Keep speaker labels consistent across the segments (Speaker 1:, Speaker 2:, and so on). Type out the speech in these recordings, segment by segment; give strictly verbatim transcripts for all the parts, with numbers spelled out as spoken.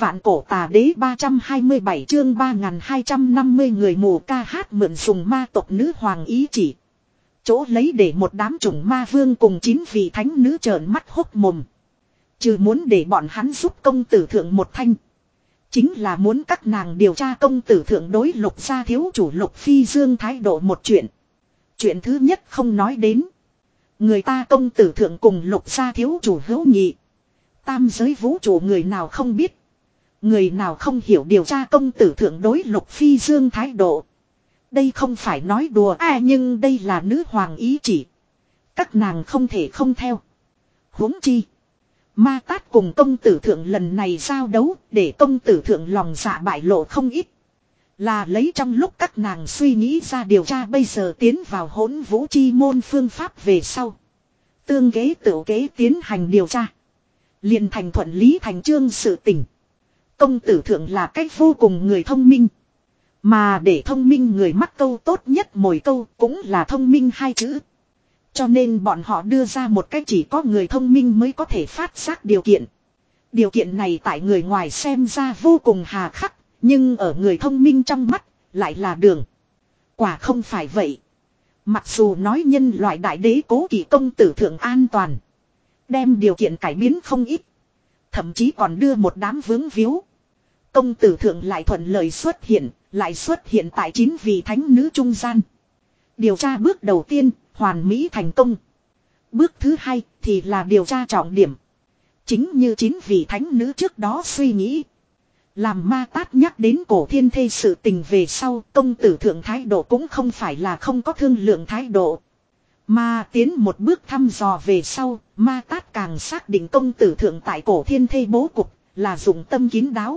Speaker 1: Vạn cổ tà đế ba trăm hai mươi bảy chương ba nghìn hai trăm năm mươi người mù ca hát mượn dùng ma tộc nữ hoàng ý chỉ. Chỗ lấy để một đám chủng ma vương cùng chín vị thánh nữ trợn mắt hốc mồm. Trừ muốn để bọn hắn giúp công tử thượng một thanh. Chính là muốn các nàng điều tra công tử thượng đối Lục gia thiếu chủ Lục Phi Dương thái độ một chuyện. Chuyện thứ nhất không nói đến. Người ta công tử thượng cùng Lục gia thiếu chủ hữu nghị. Tam giới vũ trụ người nào không biết. Người nào không hiểu điều tra công tử thượng đối Lục Phi Dương thái độ. Đây không phải nói đùa à, nhưng đây là nữ hoàng ý chỉ. Các nàng không thể không theo. Huống chi. Ma Tát cùng công tử thượng lần này giao đấu để công tử thượng lòng dạ bại lộ không ít. Là lấy trong lúc các nàng suy nghĩ ra điều tra bây giờ tiến vào hỗn vũ chi môn phương pháp về sau. Tương kế tự kế tiến hành điều tra. Liền thành thuận lý thành trương sự tình. Công tử thượng là cách vô cùng người thông minh. Mà để thông minh người mắc câu tốt nhất mỗi câu cũng là thông minh hai chữ. Cho nên bọn họ đưa ra một cách chỉ có người thông minh mới có thể phát giác điều kiện. Điều kiện này tại người ngoài xem ra vô cùng hà khắc. Nhưng ở người thông minh trong mắt lại là đường. Quả không phải vậy. Mặc dù nói nhân loại đại đế cố kỵ công tử thượng an toàn. Đem điều kiện cải biến không ít. Thậm chí còn đưa một đám vướng víu. Công tử thượng lại thuận lợi xuất hiện. Lại xuất hiện tại chín vị thánh nữ trung gian. Điều tra bước đầu tiên hoàn mỹ thành công. Bước thứ hai thì là điều tra trọng điểm. Chính như chín vị thánh nữ trước đó suy nghĩ. Làm Ma Tát nhắc đến cổ thiên thê sự tình về sau, công tử thượng thái độ cũng không phải là không có thương lượng thái độ. Mà tiến một bước thăm dò về sau, Ma Tát càng xác định công tử thượng tại cổ thiên thê bố cục, là dụng tâm kín đáo.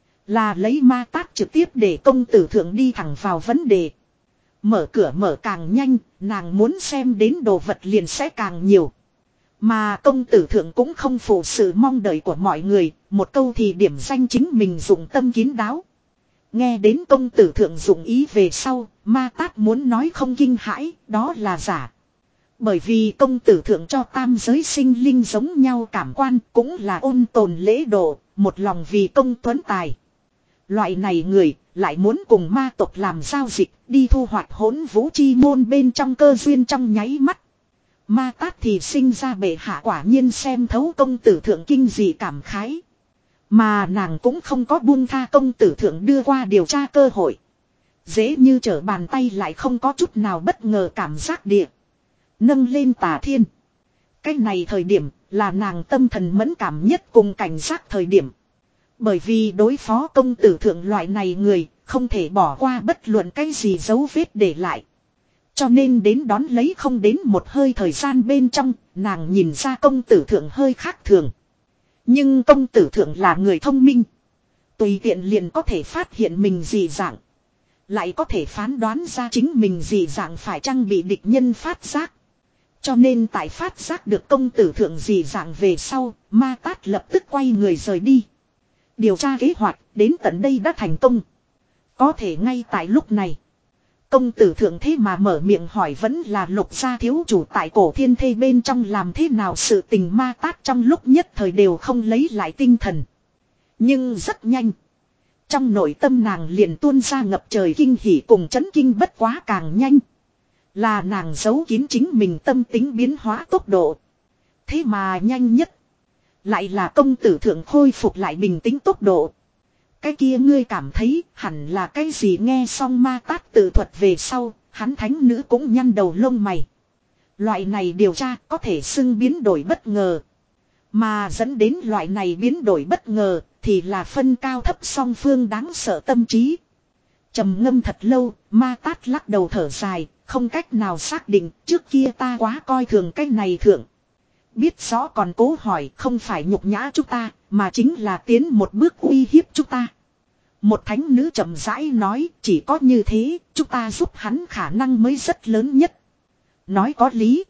Speaker 1: Là lấy Ma Tát trực tiếp để công tử thượng đi thẳng vào vấn đề. Mở cửa mở càng nhanh, nàng muốn xem đến đồ vật liền sẽ càng nhiều. Mà công tử thượng cũng không phụ sự mong đợi của mọi người, một câu thì điểm danh chính mình dụng tâm kín đáo. Nghe đến công tử thượng dụng ý về sau, Ma Tát muốn nói không kinh hãi, đó là giả. Bởi vì công tử thượng cho tam giới sinh linh giống nhau cảm quan cũng là ôn tồn lễ độ, một lòng vì công tuấn tài. Loại này người lại muốn cùng ma tộc làm giao dịch, đi thu hoạch hỗn vũ chi môn bên trong cơ duyên trong nháy mắt. Ma Tát thì sinh ra bệ hạ quả nhiên xem thấu công tử thượng kinh dị cảm khái. Mà nàng cũng không có buông tha công tử thượng đưa qua điều tra cơ hội. Dễ như trở bàn tay lại không có chút nào bất ngờ cảm giác địa. Nâng lên Tà Thiên. Cái này thời điểm là nàng tâm thần mẫn cảm nhất cùng cảnh giác thời điểm. Bởi vì đối phó công tử thượng loại này người không thể bỏ qua bất luận cái gì dấu vết để lại. Cho nên đến đón lấy không đến một hơi thời gian bên trong, nàng nhìn ra công tử thượng hơi khác thường. Nhưng công tử thượng là người thông minh. Tùy tiện liền có thể phát hiện mình dị dạng. Lại có thể phán đoán ra chính mình dị dạng phải chăng bị địch nhân phát giác. Cho nên tại phát giác được công tử thượng dị dạng về sau, Ma Tát lập tức quay người rời đi. Điều tra kế hoạch đến tận đây đã thành công. Có thể ngay tại lúc này. Công tử thượng thế mà mở miệng hỏi vẫn là Lục gia thiếu chủ tại cổ thiên thê bên trong làm thế nào sự tình. Ma Tát trong lúc nhất thời đều không lấy lại tinh thần. Nhưng rất nhanh. Trong nội tâm nàng liền tuôn ra ngập trời kinh hỉ cùng chấn kinh bất quá càng nhanh. Là nàng giấu kín chính mình tâm tính biến hóa tốc độ. Thế mà nhanh nhất. Lại là công tử thượng khôi phục lại bình tĩnh tốc độ. Cái kia ngươi cảm thấy hẳn là cái gì? Nghe xong Ma Tát tự thuật về sau, hắn thánh nữ cũng nhăn đầu lông mày. Loại này điều tra có thể xưng biến đổi bất ngờ. Mà dẫn đến loại này biến đổi bất ngờ thì là phân cao thấp song phương đáng sợ tâm trí. Trầm ngâm thật lâu, Ma Tát lắc đầu thở dài, không cách nào xác định. Trước kia ta quá coi thường cái này thượng. Biết rõ còn cố hỏi không phải nhục nhã chúng ta, mà chính là tiến một bước uy hiếp chúng ta. Một thánh nữ chậm rãi nói, chỉ có như thế, chúng ta giúp hắn khả năng mới rất lớn nhất. Nói có lý.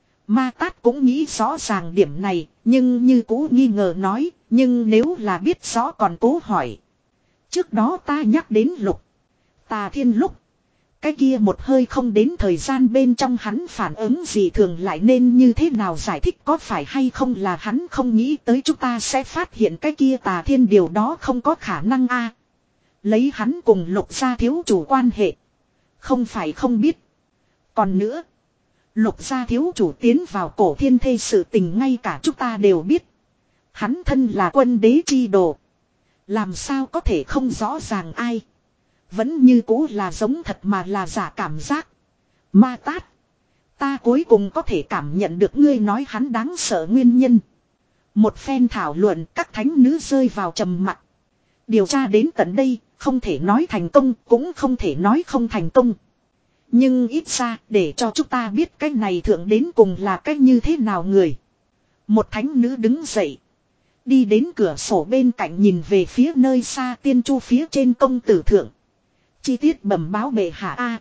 Speaker 1: Ma Tát cũng nghĩ rõ ràng điểm này, nhưng như cũ nghi ngờ nói, nhưng nếu là biết rõ còn cố hỏi. Trước đó ta nhắc đến Lục Tà Thiên lúc, Cái kia một hơi không đến thời gian bên trong hắn phản ứng gì thường lại nên như thế nào giải thích, có phải hay không là hắn không nghĩ tới chúng ta sẽ phát hiện cái kia Tà Thiên, điều đó không có khả năng a. Lấy hắn cùng Lục gia thiếu chủ quan hệ. Không phải không biết. Còn nữa. Lục gia thiếu chủ tiến vào cổ thiên thê sự tình ngay cả chúng ta đều biết. Hắn thân là quân đế chi đồ. Làm sao có thể không rõ ràng ai. Vẫn như cũ là giống thật mà là giả cảm giác. Ma Tát. Ta cuối cùng có thể cảm nhận được ngươi nói hắn đáng sợ nguyên nhân. Một phen thảo luận, các thánh nữ rơi vào trầm mặc. Điều tra đến tận đây, không thể nói thành công, cũng không thể nói không thành công. Nhưng ít ra, để cho chúng ta biết cái này thượng đến cùng là cái như thế nào người. Một thánh nữ đứng dậy. Đi đến cửa sổ bên cạnh nhìn về phía nơi xa tiên chu phía trên công tử thượng. Chi tiết bẩm báo bệ hạ a.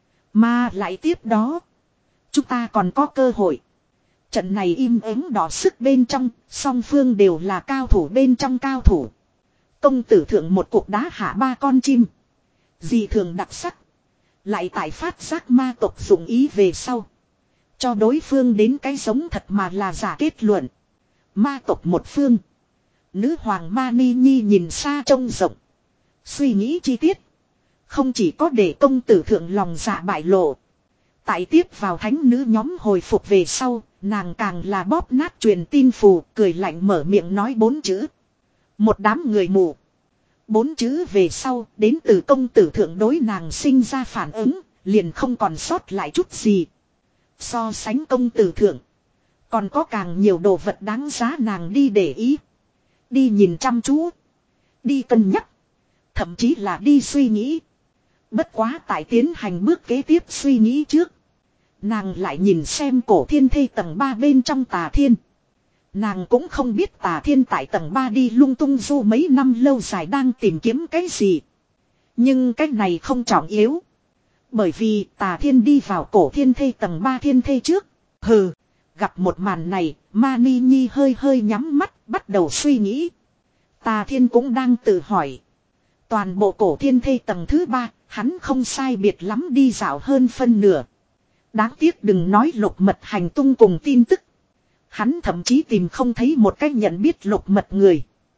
Speaker 1: Mà lại tiếp đó. Chúng ta còn có cơ hội. Trận này im ắng đỏ sức bên trong, song phương đều là cao thủ bên trong cao thủ. Công tử thượng một cuộc đá hạ ba con chim. Dị thường đặc sắc. Lại tại phát giác ma tộc dụng ý về sau. Cho đối phương đến cái giống thật mà là giả kết luận. Ma tộc một phương. Nữ hoàng Ma Ni Nhi nhìn xa trông rộng. Suy nghĩ chi tiết. Không chỉ có để công tử thượng lòng dạ bại lộ. Tại tiếp vào thánh nữ nhóm hồi phục về sau. Nàng càng là bóp nát truyền tin phù. Cười lạnh mở miệng nói bốn chữ. Một đám người mù. Bốn chữ về sau. Đến từ công tử thượng đối nàng sinh ra phản ứng. Liền không còn sót lại chút gì. So sánh công tử thượng. Còn có càng nhiều đồ vật đáng giá nàng đi để ý. Đi nhìn chăm chú. Đi cân nhắc. Thậm chí là đi suy nghĩ. Bất quá tại tiến hành bước kế tiếp suy nghĩ trước. Nàng lại nhìn xem cổ thiên thê tầng ba bên trong Tà Thiên. Nàng cũng không biết Tà Thiên tại tầng ba đi lung tung du mấy năm lâu dài đang tìm kiếm cái gì. Nhưng cái này không trọng yếu. Bởi vì Tà Thiên đi vào cổ thiên thê tầng ba thiên thê trước. Hừ. Gặp một màn này, Ma Ni Nhi hơi hơi nhắm mắt, bắt đầu suy nghĩ. Tà Thiên cũng đang tự hỏi. Toàn bộ cổ thiên thê tầng thứ ba, hắn không sai biệt lắm đi dạo hơn phân nửa. Đáng tiếc đừng nói lục mật hành tung cùng tin tức. Hắn thậm chí tìm không thấy một cách nhận biết lục mật người.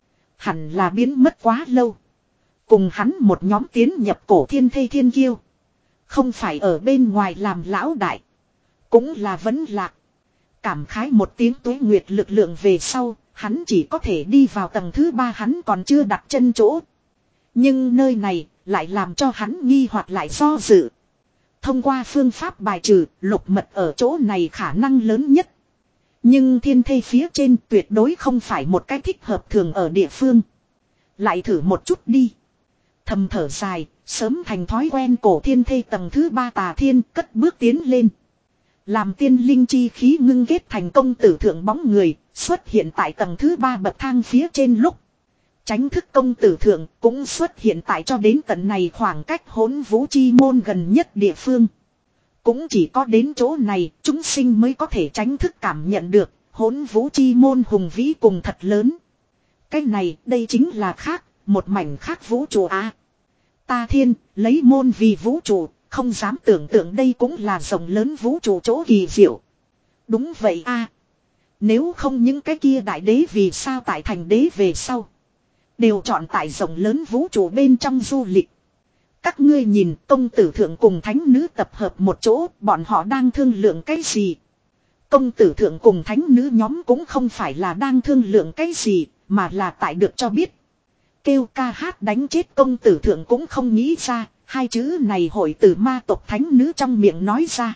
Speaker 1: Hẳn là biến mất quá lâu. Cùng hắn một nhóm tiến nhập cổ thiên thê thiên kiêu. Không phải ở bên ngoài làm lão đại. Cũng là vẫn lạc. Cảm khái một tiếng tuế nguyệt lực lượng về sau, hắn chỉ có thể đi vào tầng thứ ba, hắn còn chưa đặt chân chỗ. Nhưng nơi này lại làm cho hắn nghi hoặc lại do dự. Thông qua phương pháp bài trừ, lục mật ở chỗ này khả năng lớn nhất. Nhưng thiên thê phía trên tuyệt đối không phải một cái thích hợp thường ở địa phương. Lại thử một chút đi. Thầm thở dài, sớm thành thói quen cổ thiên thê tầng thứ ba Tà Thiên cất bước tiến lên. Làm tiên linh chi khí ngưng kết thành công tử thượng bóng người, xuất hiện tại tầng thứ ba bậc thang phía trên lúc. Chánh thức công tử thượng cũng xuất hiện tại cho đến tận này khoảng cách hỗn vũ chi môn gần nhất địa phương. Cũng chỉ có đến chỗ này chúng sinh mới có thể chánh thức cảm nhận được hỗn vũ chi môn hùng vĩ cùng thật lớn. Cái này đây chính là khác, một mảnh khác vũ trụ a. Ta Thiên lấy môn vì vũ trụ. Không dám tưởng tượng đây cũng là rộng lớn vũ trụ chỗ kỳ diệu. Đúng vậy a. Nếu không những cái kia đại đế vì sao tại thành đế về sau. Đều chọn tại rộng lớn vũ trụ bên trong du lịch. Các ngươi nhìn công tử thượng cùng thánh nữ tập hợp một chỗ. Bọn họ đang thương lượng cái gì. Công tử thượng cùng thánh nữ nhóm cũng không phải là đang thương lượng cái gì. Mà là tại được cho biết. Kêu ca hát đánh chết công tử thượng cũng không nghĩ ra. Hai chữ này hội từ ma tộc thánh nữ trong miệng nói ra.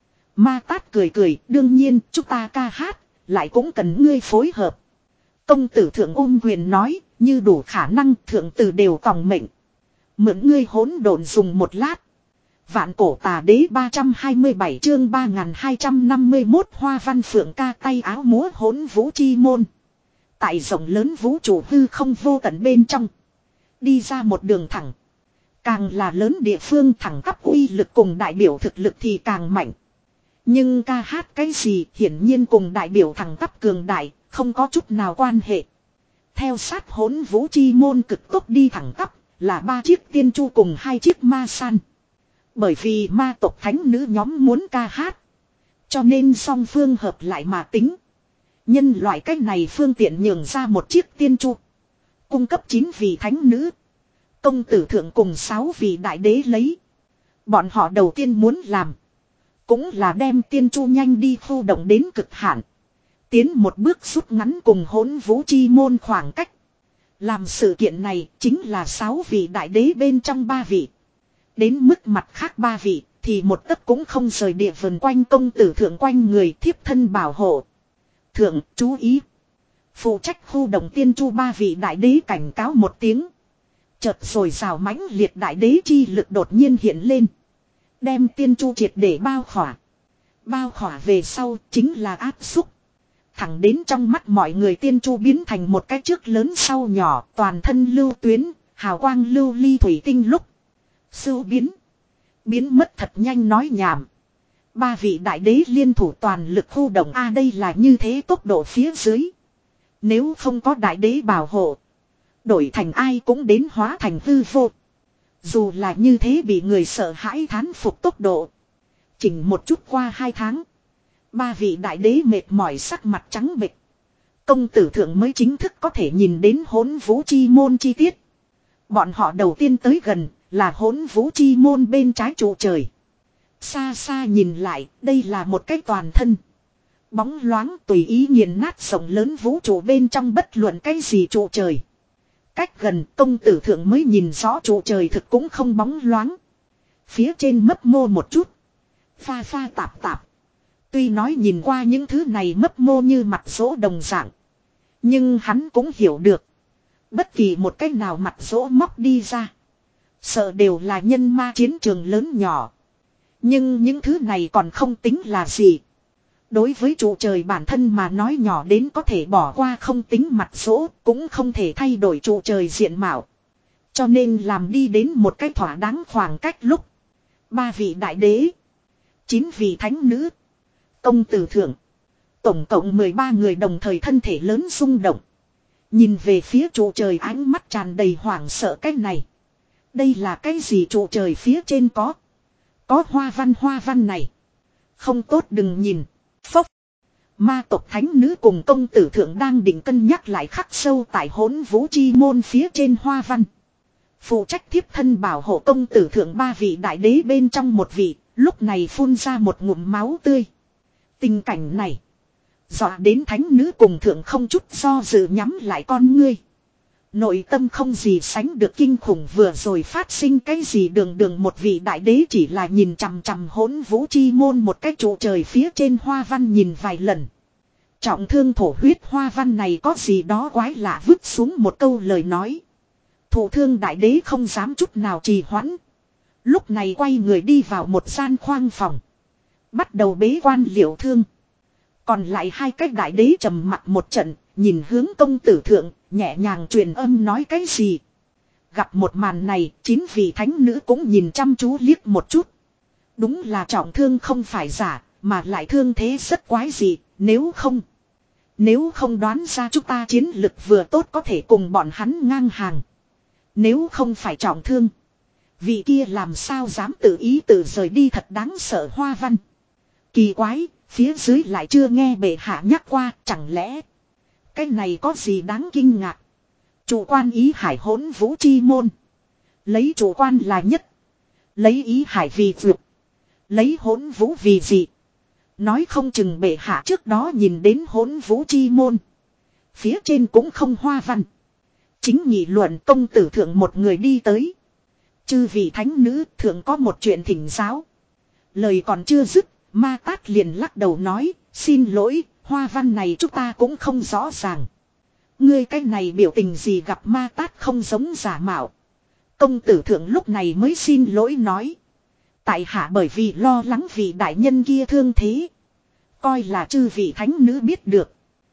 Speaker 1: Ma Tát cười cười, đương nhiên chúng ta ca hát, lại cũng cần ngươi phối hợp. Công tử thượng ôm quyền nói, như đủ khả năng thượng tử đều tòng mệnh. Mượn ngươi hỗn độn dùng một lát. Vạn cổ Tà Đế ba trăm hai mươi bảy chương ba nghìn hai trăm năm mươi mốt Hoa Văn Phượng ca tay áo múa hỗn vũ chi môn. Tại rộng lớn vũ trụ hư không vô tận bên trong. Đi ra một đường thẳng. Càng là lớn địa phương thẳng tắp uy lực cùng đại biểu thực lực thì càng mạnh. Nhưng ca hát cái gì hiển nhiên cùng đại biểu thẳng tắp cường đại, không có chút nào quan hệ. Theo sát hỗn vũ chi môn cực tốc đi thẳng tắp, là ba chiếc tiên chu cùng hai chiếc ma san. Bởi vì ma tộc thánh nữ nhóm muốn ca hát. Cho nên song phương hợp lại mà tính. Nhân loại cách này phương tiện nhường ra một chiếc tiên chu. Cung cấp chín vị thánh nữ. Công tử thượng cùng sáu vị đại đế lấy. Bọn họ đầu tiên muốn làm. Cũng là đem tiên chu nhanh đi khu động đến cực hạn. Tiến một bước rút ngắn cùng hỗn vũ chi môn khoảng cách. Làm sự kiện này chính là sáu vị đại đế bên trong ba vị. Đến mức mặt khác ba vị thì một tấc cũng không rời địa vần quanh công tử thượng quanh người thiếp thân bảo hộ. Thượng chú ý. Phụ trách khu động tiên chu ba vị đại đế cảnh cáo một tiếng. Chợt rồi rào mãnh liệt đại đế chi lực đột nhiên hiện lên. Đem tiên chu triệt để bao khỏa. Bao khỏa về sau chính là áp xúc. Thẳng đến trong mắt mọi người tiên chu biến thành một cái trước lớn sau nhỏ, toàn thân lưu tuyến, hào quang lưu ly thủy tinh lúc. Sưu biến. Biến mất thật nhanh nói nhảm. Ba vị đại đế liên thủ toàn lực khu động A đây là như thế tốc độ phía dưới. Nếu không có đại đế bảo hộ. Đổi thành ai cũng đến hóa thành hư vô. Dù là như thế bị người sợ hãi thán phục tốc độ. Chỉnh một chút qua hai tháng. Ba vị đại đế mệt mỏi sắc mặt trắng bệch. Công tử thượng mới chính thức có thể nhìn đến hỗn vũ chi môn chi tiết. Bọn họ đầu tiên tới gần là hỗn vũ chi môn bên trái trụ trời. Xa xa nhìn lại, đây là một cái toàn thân. Bóng loáng tùy ý nghiền nát rộng lớn vũ trụ bên trong bất luận cái gì trụ trời. Cách gần công tử thượng mới nhìn rõ trụ trời thực cũng không bóng loáng. Phía trên mấp mô một chút. Pha pha tạp tạp. Tuy nói nhìn qua những thứ này mấp mô như mặt rỗ đồng dạng. Nhưng hắn cũng hiểu được. Bất kỳ một cách nào mặt rỗ móc đi ra. Sợ đều là nhân ma chiến trường lớn nhỏ. Nhưng những thứ này còn không tính là gì. Đối với trụ trời bản thân mà nói nhỏ đến có thể bỏ qua không tính mặt rỗ, cũng không thể thay đổi trụ trời diện mạo. Cho nên làm đi đến một cái thỏa đáng khoảng cách lúc. Ba vị đại đế. Chín vị thánh nữ. Công tử thượng. Tổng cộng mười ba người đồng thời thân thể lớn rung động. Nhìn về phía trụ trời ánh mắt tràn đầy hoảng sợ cái này. Đây là cái gì trụ trời phía trên có. Có hoa văn hoa văn này. Không tốt đừng nhìn. Phốc. Ma tộc thánh nữ cùng công tử thượng đang định cân nhắc lại khắc sâu tại hỗn vũ chi môn phía trên hoa văn. Phụ trách thiếp thân bảo hộ công tử thượng ba vị đại đế bên trong một vị, lúc này phun ra một ngụm máu tươi. Tình cảnh này. Dọa đến thánh nữ cùng thượng không chút do dự nhắm lại con ngươi. Nội tâm không gì sánh được kinh khủng vừa rồi phát sinh cái gì đường đường một vị đại đế chỉ là nhìn chằm chằm hỗn vũ chi môn một cái trụ trời phía trên hoa văn nhìn vài lần. Trọng thương thổ huyết hoa văn này có gì đó quái lạ vứt xuống một câu lời nói. Thủ thương đại đế không dám chút nào trì hoãn. Lúc này quay người đi vào một gian khoang phòng. Bắt đầu bế quan liệu thương. Còn lại hai cái đại đế trầm mặt một trận, nhìn hướng công tử thượng, nhẹ nhàng truyền âm nói cái gì. Gặp một màn này, chín vị thánh nữ cũng nhìn chăm chú liếc một chút. Đúng là trọng thương không phải giả, mà lại thương thế rất quái dị, nếu không. Nếu không đoán ra chúng ta chiến lực vừa tốt có thể cùng bọn hắn ngang hàng. Nếu không phải trọng thương. Vị kia làm sao dám tự ý tự rời đi thật đáng sợ hoa văn. Kỳ quái, phía dưới lại chưa nghe bệ hạ nhắc qua, chẳng lẽ. Cái này có gì đáng kinh ngạc. Chủ quan ý hải hỗn vũ chi môn. Lấy chủ quan là nhất. Lấy ý hải vì vượt. Lấy hỗn vũ vì gì. Nói không chừng bệ hạ trước đó nhìn đến hỗn vũ chi môn. Phía trên cũng không hoa văn. Chính nghị luận công tử thượng một người đi tới. Chư vị thánh nữ thượng có một chuyện thỉnh giáo. Lời còn chưa dứt, Ma Tát liền lắc đầu nói, xin lỗi, hoa văn này chúng ta cũng không rõ ràng. Ngươi cái này biểu tình gì gặp Ma Tát không giống giả mạo. Công tử thượng lúc này mới xin lỗi nói. Tại hạ bởi vì lo lắng vị đại nhân kia thương thế. Coi là chư vị thánh nữ biết được.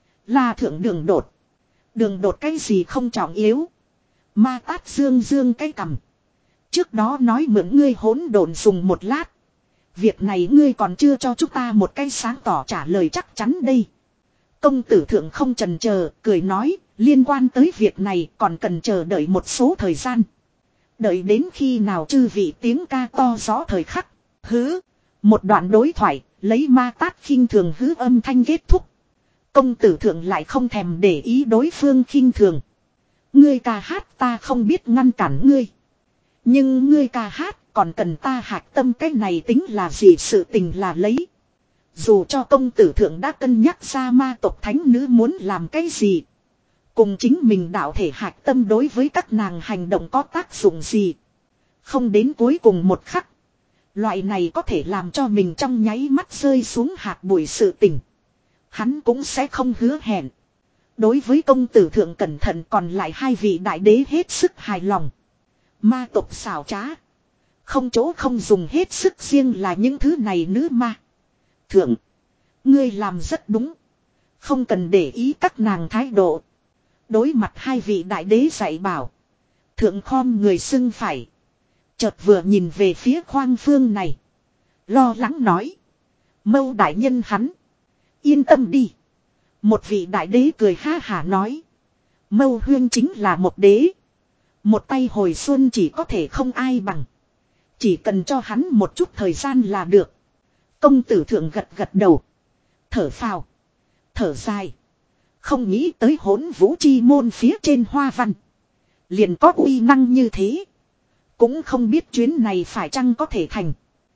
Speaker 1: Là thượng đường đột. Đường đột cái gì không trọng yếu. Ma Tát dương dương cái cằm. Trước đó nói mượn ngươi hỗn độn dùng một lát. Việc này ngươi còn chưa cho chúng ta một cái sáng tỏ trả lời chắc chắn đây. Công tử thượng không chần chờ, cười nói, liên quan tới việc này còn cần chờ đợi một số thời gian. Đợi đến khi nào chư vị tiếng ca to rõ thời khắc. Hứ. Một đoạn đối thoại, lấy ma tát khinh thường hứ âm thanh kết thúc. Công tử thượng lại không thèm để ý đối phương khinh thường. Ngươi ca hát ta không biết ngăn cản ngươi. Nhưng ngươi ca hát còn cần ta hạc tâm, cái này tính là gì, sự tình là lấy. Dù cho công tử thượng đã cân nhắc ra ma tộc thánh nữ muốn làm cái gì. Cùng chính mình đạo thể hạc tâm đối với các nàng hành động có tác dụng gì. Không đến cuối cùng một khắc. Loại này có thể làm cho mình trong nháy mắt rơi xuống hạt bụi sự tình. Hắn cũng sẽ không hứa hẹn. Đối với công tử thượng cẩn thận, còn lại hai vị đại đế hết sức hài lòng. Ma tộc xảo trá. Không chỗ không dùng hết sức, riêng là những thứ này nữ ma. Thượng. Ngươi làm rất đúng. Không cần để ý các nàng thái độ. Đối mặt hai vị đại đế dạy bảo. Thượng khom người xưng phải. Chợt vừa nhìn về phía khoang phương này. Lo lắng nói. Mâu đại nhân hắn. Yên tâm đi. Một vị đại đế cười ha hả nói. Mâu huyên chính là một đế. Một tay hồi xuân chỉ có thể không ai bằng. Chỉ cần cho hắn một chút thời gian là được. Công tử thượng gật gật đầu. Thở phào. Thở dài. Không nghĩ tới hỗn vũ chi môn phía trên hoa văn. Liền có uy năng như thế. Cũng không biết chuyến này phải chăng có thể thành.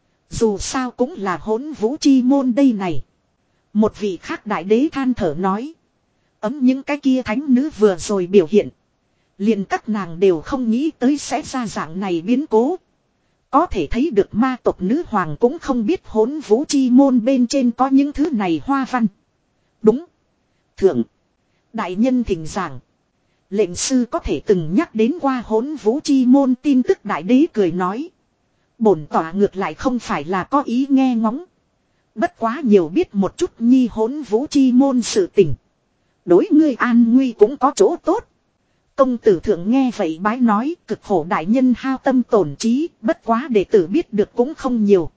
Speaker 1: Dù sao cũng là hỗn vũ chi môn đây này. Một vị khác đại đế than thở nói. Ấm những cái kia thánh nữ vừa rồi biểu hiện. Liền các nàng đều không nghĩ tới sẽ ra dạng này biến cố. Có thể thấy được ma tộc nữ hoàng cũng không biết hỗn vũ chi môn bên trên có những thứ này hoa văn. Đúng. Thượng. Đại nhân thỉnh giảng. Lệnh sư có thể từng nhắc đến qua hỗn vũ chi môn tin tức, đại đế cười nói. Bổn tỏa ngược lại không phải là có ý nghe ngóng. Bất quá nhiều biết một chút nhi hỗn vũ chi môn sự tình. Đối ngươi an nguy cũng có chỗ tốt. Công tử thượng nghe vậy bái nói, cực khổ đại nhân hao tâm tổn trí, bất quá đệ tử biết được cũng không nhiều.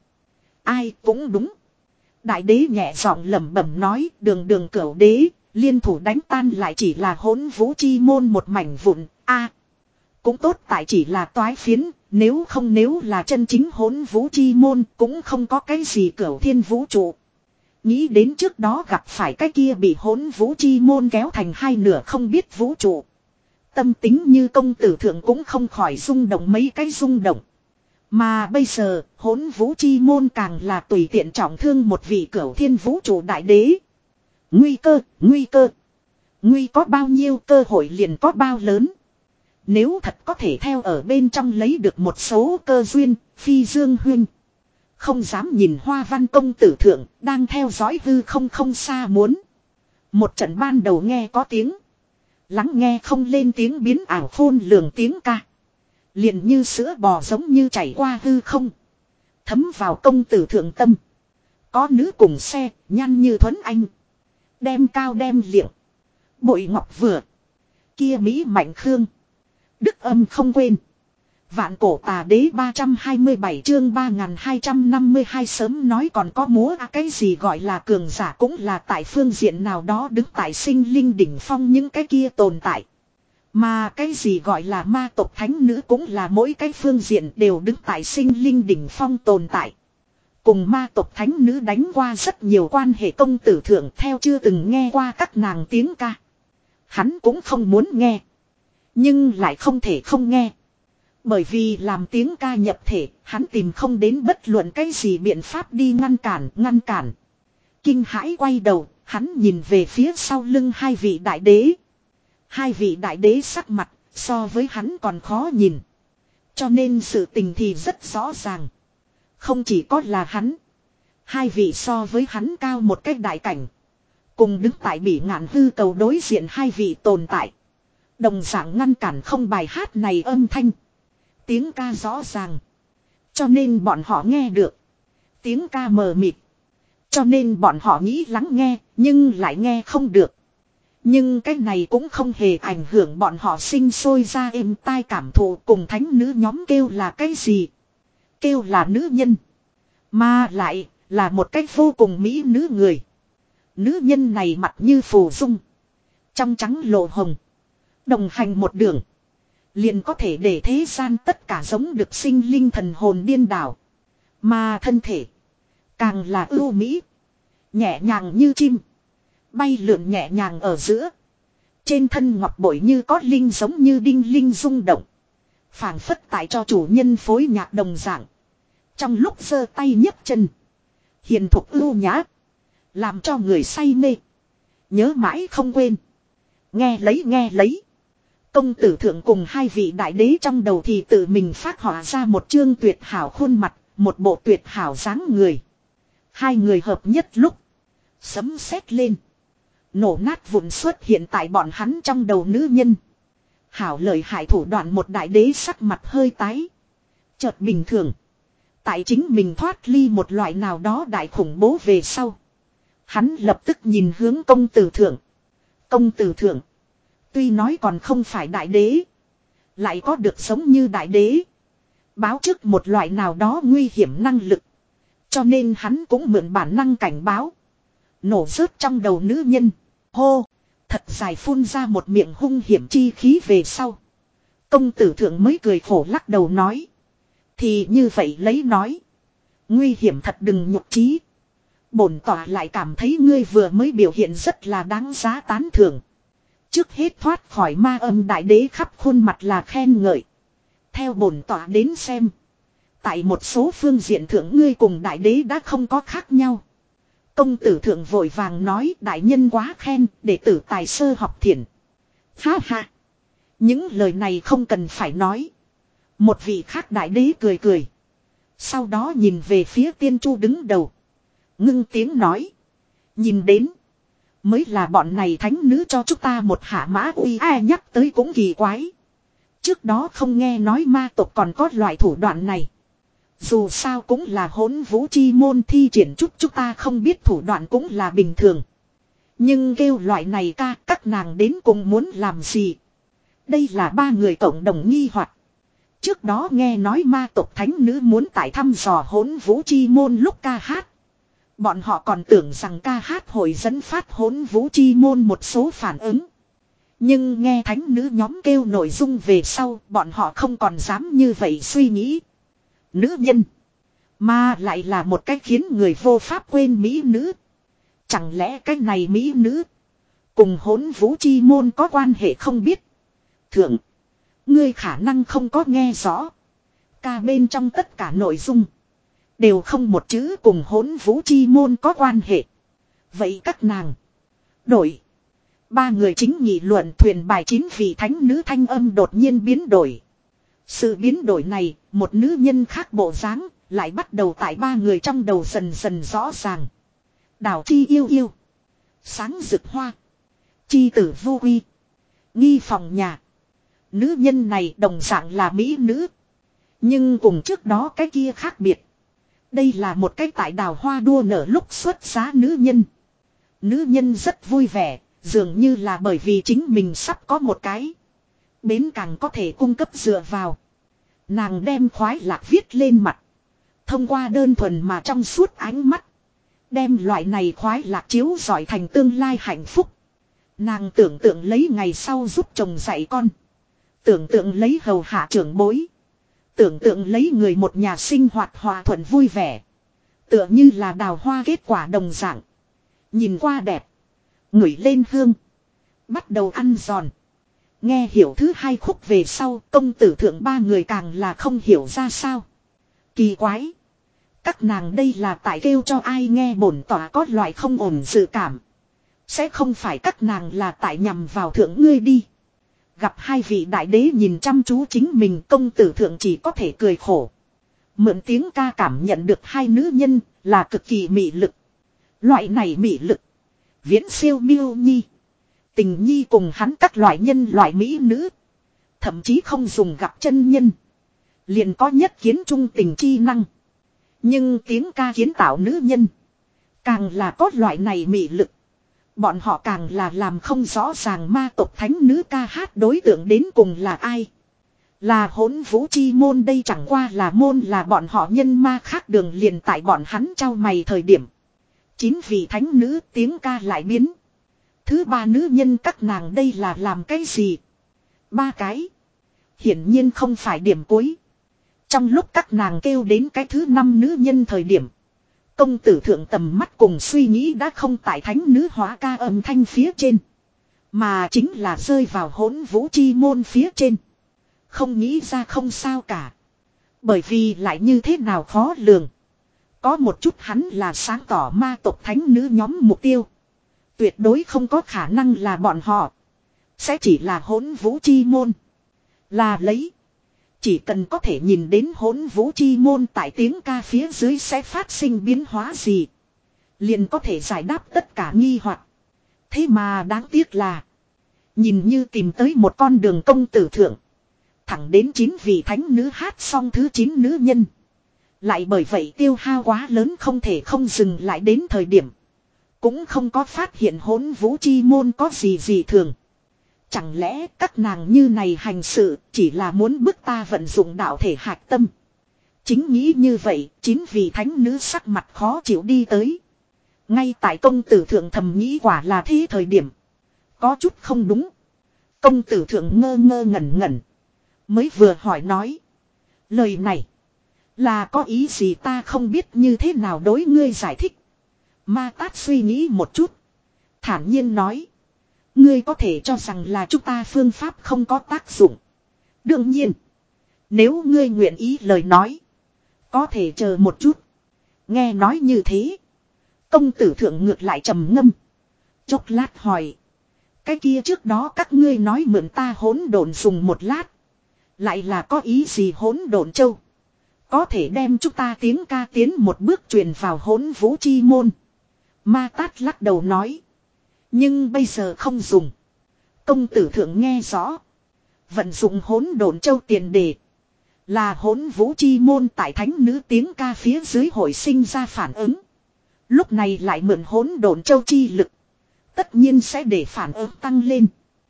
Speaker 1: Ai cũng đúng. Đại đế nhẹ giọng lẩm bẩm nói, đường đường cửu đế, liên thủ đánh tan lại chỉ là hỗn vũ chi môn một mảnh vụn, a cũng tốt tại chỉ là toái phiến, nếu không nếu là chân chính hỗn vũ chi môn cũng không có cái gì cửu thiên vũ trụ. Nghĩ đến trước đó gặp phải cái kia bị hỗn vũ chi môn kéo thành hai nửa không biết vũ trụ. Tâm tính như công tử thượng cũng không khỏi rung động mấy cái rung động. Mà bây giờ, hỗn vũ chi môn càng là tùy tiện trọng thương một vị cửu thiên vũ trụ đại đế. Nguy cơ, nguy cơ. Nguy có bao nhiêu cơ hội liền có bao lớn. Nếu thật có thể theo ở bên trong lấy được một số cơ duyên, phi dương huynh. Không dám nhìn hoa văn công tử thượng, đang theo dõi hư không không xa muốn. Một trận ban đầu nghe có tiếng. Lắng nghe không lên tiếng biến ảo phôn lường tiếng ca. Liền như sữa bò giống như chảy qua hư không. Thấm vào công tử thượng tâm. Có nữ cùng xe, nhăn như thuấn anh. Đem cao đem liệng. Bội ngọc vừa. Kia Mỹ mạnh khương. Đức âm không quên. Vạn cổ tà đế ba trăm hai mươi bảy chương ba nghìn hai trăm năm mươi hai sớm nói còn có múa à, cái gì gọi là cường giả cũng là tại phương diện nào đó đứng tại sinh linh đỉnh phong những cái kia tồn tại. Mà cái gì gọi là ma tộc thánh nữ cũng là mỗi cái phương diện đều đứng tại sinh linh đỉnh phong tồn tại. Cùng ma tộc thánh nữ đánh qua rất nhiều quan hệ công tử thượng theo chưa từng nghe qua các nàng tiếng ca. Hắn cũng không muốn nghe. Nhưng lại không thể không nghe. Bởi vì làm tiếng ca nhập thể, hắn tìm không đến bất luận cái gì biện pháp đi ngăn cản, ngăn cản. Kinh hãi quay đầu, hắn nhìn về phía sau lưng hai vị đại đế. Hai vị đại đế sắc mặt, so với hắn còn khó nhìn. Cho nên sự tình thì rất rõ ràng. Không chỉ có là hắn. Hai vị so với hắn cao một cái đại cảnh. Cùng đứng tại bỉ ngạn hư cầu đối diện hai vị tồn tại. Đồng dạng ngăn cản không bài hát này âm thanh. Tiếng ca rõ ràng. Cho nên bọn họ nghe được. Tiếng ca mờ mịt. Cho nên bọn họ nghĩ lắng nghe, nhưng lại nghe không được. Nhưng cái này cũng không hề ảnh hưởng bọn họ sinh sôi ra êm tai cảm thụ cùng thánh nữ nhóm kêu là cái gì. Kêu là nữ nhân. Mà lại là một cách vô cùng mỹ nữ người. Nữ nhân này mặt như phù dung. Trong trắng lộ hồng. Đồng hành một đường. liền có thể để thế gian tất cả giống được sinh linh thần hồn điên đảo. Mà thân thể càng là ưu mỹ, nhẹ nhàng như chim, bay lượn nhẹ nhàng ở giữa. Trên thân ngọc bội như có linh giống như đinh linh rung động, phảng phất tại cho chủ nhân phối nhạc đồng dạng. Trong lúc giơ tay nhấc chân, hiền thục ưu nhã, làm cho người say mê, nhớ mãi không quên. Nghe lấy nghe lấy. Công tử thượng cùng hai vị đại đế trong đầu thì tự mình phát họa ra một chương tuyệt hảo khuôn mặt, một bộ tuyệt hảo dáng người. Hai người hợp nhất lúc, sấm sét lên, nổ nát vụn xuất hiện tại bọn hắn trong đầu nữ nhân. Hảo lợi hại thủ đoạn, một đại đế sắc mặt hơi tái. Chợt bình thường. Tại chính mình thoát ly một loại nào đó đại khủng bố về sau, hắn lập tức nhìn hướng công tử thượng. Công tử thượng, tuy nói còn không phải đại đế, lại có được giống như đại đế, báo trước một loại nào đó nguy hiểm năng lực. Cho nên hắn cũng mượn bản năng cảnh báo. Nổ rớt trong đầu nữ nhân. Hô, thật dài phun ra một miệng hung hiểm chi khí về sau, công tử thượng mới cười khổ lắc đầu nói. Thì như vậy lấy nói, nguy hiểm thật đừng nhục chí. Bổn tỏa lại cảm thấy ngươi vừa mới biểu hiện rất là đáng giá tán thưởng. Trước hết thoát khỏi ma âm đại đế khắp khuôn mặt là khen ngợi. Theo bổn tỏa đến xem, tại một số phương diện thượng ngươi cùng đại đế đã không có khác nhau. Công tử thượng vội vàng nói, đại nhân quá khen, đệ tử tài sơ học thiển. Ha ha, những lời này không cần phải nói. Một vị khác đại đế cười cười, sau đó nhìn về phía tiên chu đứng đầu, ngưng tiếng nói. Nhìn đến, mới là bọn này thánh nữ cho chúng ta một hạ mã uy. Ai nhắc tới cũng kỳ quái. Trước đó không nghe nói ma tộc còn có loại thủ đoạn này. Dù sao cũng là hỗn vũ chi môn thi triển chút chúng ta không biết thủ đoạn cũng là bình thường. Nhưng kêu loại này ca, các nàng đến cùng muốn làm gì? Đây là ba người cộng đồng nghi hoặc. Trước đó nghe nói ma tộc thánh nữ muốn tại thăm dò hỗn vũ chi môn lúc ca hát. Bọn họ còn tưởng rằng ca hát hội dẫn phát hỗn vũ chi môn một số phản ứng. Nhưng nghe thánh nữ nhóm kêu nội dung về sau, bọn họ không còn dám như vậy suy nghĩ. Nữ nhân, mà lại là một cách khiến người vô pháp quên mỹ nữ. Chẳng lẽ cái này mỹ nữ cùng hỗn vũ chi môn có quan hệ không biết? Thượng, ngươi khả năng không có nghe rõ. Ca bên trong tất cả nội dung đều không một chữ cùng hỗn vũ chi môn có quan hệ. Vậy các nàng đổi. Ba người chính nghị luận thuyền bài chín vị thánh nữ thanh âm đột nhiên biến đổi. Sự biến đổi này, một nữ nhân khác bộ dáng, lại bắt đầu tại ba người trong đầu dần dần rõ ràng. Đào chi yêu yêu, sáng rực hoa, chi tử vô uy, nghi phòng nhà. Nữ nhân này đồng dạng là mỹ nữ, nhưng cùng trước đó cái kia khác biệt. Đây là một cái tại đào hoa đua nở lúc xuất giá nữ nhân. Nữ nhân rất vui vẻ, dường như là bởi vì chính mình sắp có một cái bến càng có thể cung cấp dựa vào. Nàng đem khoái lạc viết lên mặt, thông qua đơn thuần mà trong suốt ánh mắt, đem loại này khoái lạc chiếu rọi thành tương lai hạnh phúc. Nàng tưởng tượng lấy ngày sau giúp chồng dạy con, tưởng tượng lấy hầu hạ trưởng bối, tưởng tượng lấy người một nhà sinh hoạt hòa thuận vui vẻ, tựa như là đào hoa kết quả đồng dạng. Nhìn qua đẹp, ngửi lên hương, bắt đầu ăn giòn. Nghe hiểu thứ hai khúc về sau, công tử thượng ba người càng là không hiểu ra sao. Kỳ quái, các nàng đây là tại kêu cho ai nghe bổn tỏa có loại không ổn dự cảm. Sẽ không phải các nàng là tại nhằm vào thượng ngươi đi. Gặp hai vị đại đế nhìn chăm chú chính mình, công tử thượng chỉ có thể cười khổ. Mượn tiếng ca cảm nhận được hai nữ nhân là cực kỳ mị lực. Loại này mị lực viễn siêu miêu nhi, tình nhi cùng hắn các loại nhân loại mỹ nữ. Thậm chí không dùng gặp chân nhân, liền có nhất kiến trung tình chi năng. Nhưng tiếng ca kiến tạo nữ nhân càng là có loại này mị lực. Bọn họ càng là làm không rõ ràng ma tộc thánh nữ ca hát đối tượng đến cùng là ai. Là hỗn vũ chi môn, đây chẳng qua là môn là bọn họ nhân ma khác đường. Liền tại bọn hắn trao mày thời điểm, chín vị thánh nữ tiếng ca lại biến. Thứ ba nữ nhân các nàng đây là làm cái gì? Ba cái Hiển nhiên không phải điểm cuối. Trong lúc các nàng kêu đến cái thứ năm nữ nhân thời điểm. Công tử thượng tầm mắt cùng suy nghĩ đã không tại thánh nữ hóa ca âm thanh phía trên. Mà chính là rơi vào hỗn vũ chi môn phía trên. Không nghĩ ra không sao cả. Bởi vì lại như thế nào khó lường. Có một chút hắn là sáng tỏ ma tộc thánh nữ nhóm mục tiêu. Tuyệt đối không có khả năng là bọn họ. Sẽ chỉ là hỗn vũ chi môn. Là lấy. Chỉ cần có thể nhìn đến hỗn vũ chi môn tại tiếng ca phía dưới sẽ phát sinh biến hóa gì. Liền có thể giải đáp tất cả nghi hoặc. Thế mà đáng tiếc là. Nhìn như tìm tới một con đường công tử thượng. Thẳng đến chín vị thánh nữ hát xong thứ chín nữ nhân. Lại bởi vậy tiêu hao quá lớn không thể không dừng lại đến thời điểm. Cũng không có phát hiện hỗn vũ chi môn có gì gì thường. Chẳng lẽ các nàng như này hành sự chỉ là muốn bức ta vận dụng đạo thể hạch tâm. Chính nghĩ như vậy, chín vị thánh nữ sắc mặt khó chịu đi tới. Ngay tại công tử thượng thầm nghĩ quả là thế thời điểm. Có chút không đúng. Công tử thượng ngơ ngơ ngẩn ngẩn. Mới vừa hỏi nói. Lời này là có ý gì ta không biết như thế nào đối ngươi giải thích. Ma Tát suy nghĩ một chút. Thản nhiên nói. Ngươi có thể cho rằng là chúng ta phương pháp không có tác dụng. Đương nhiên. Nếu ngươi nguyện ý lời nói. Có thể chờ một chút. Nghe nói như thế. Công tử thượng ngược lại trầm ngâm. Chốc lát hỏi. Cái kia trước đó các ngươi nói mượn ta hỗn độn dùng một lát. Lại là có ý gì hỗn độn châu. Có thể đem chúng ta tiếng ca tiến một bước truyền vào hỗn vũ chi môn. Ma Tát lắc đầu nói. Nhưng bây giờ không dùng. Công tử thượng nghe rõ. Vận dụng hỗn độn châu tiền đề. Là hỗn vũ chi môn tại thánh nữ tiếng ca phía dưới hội sinh ra phản ứng. Lúc này lại mượn hỗn độn châu chi lực. Tất nhiên sẽ để phản ứng tăng lên.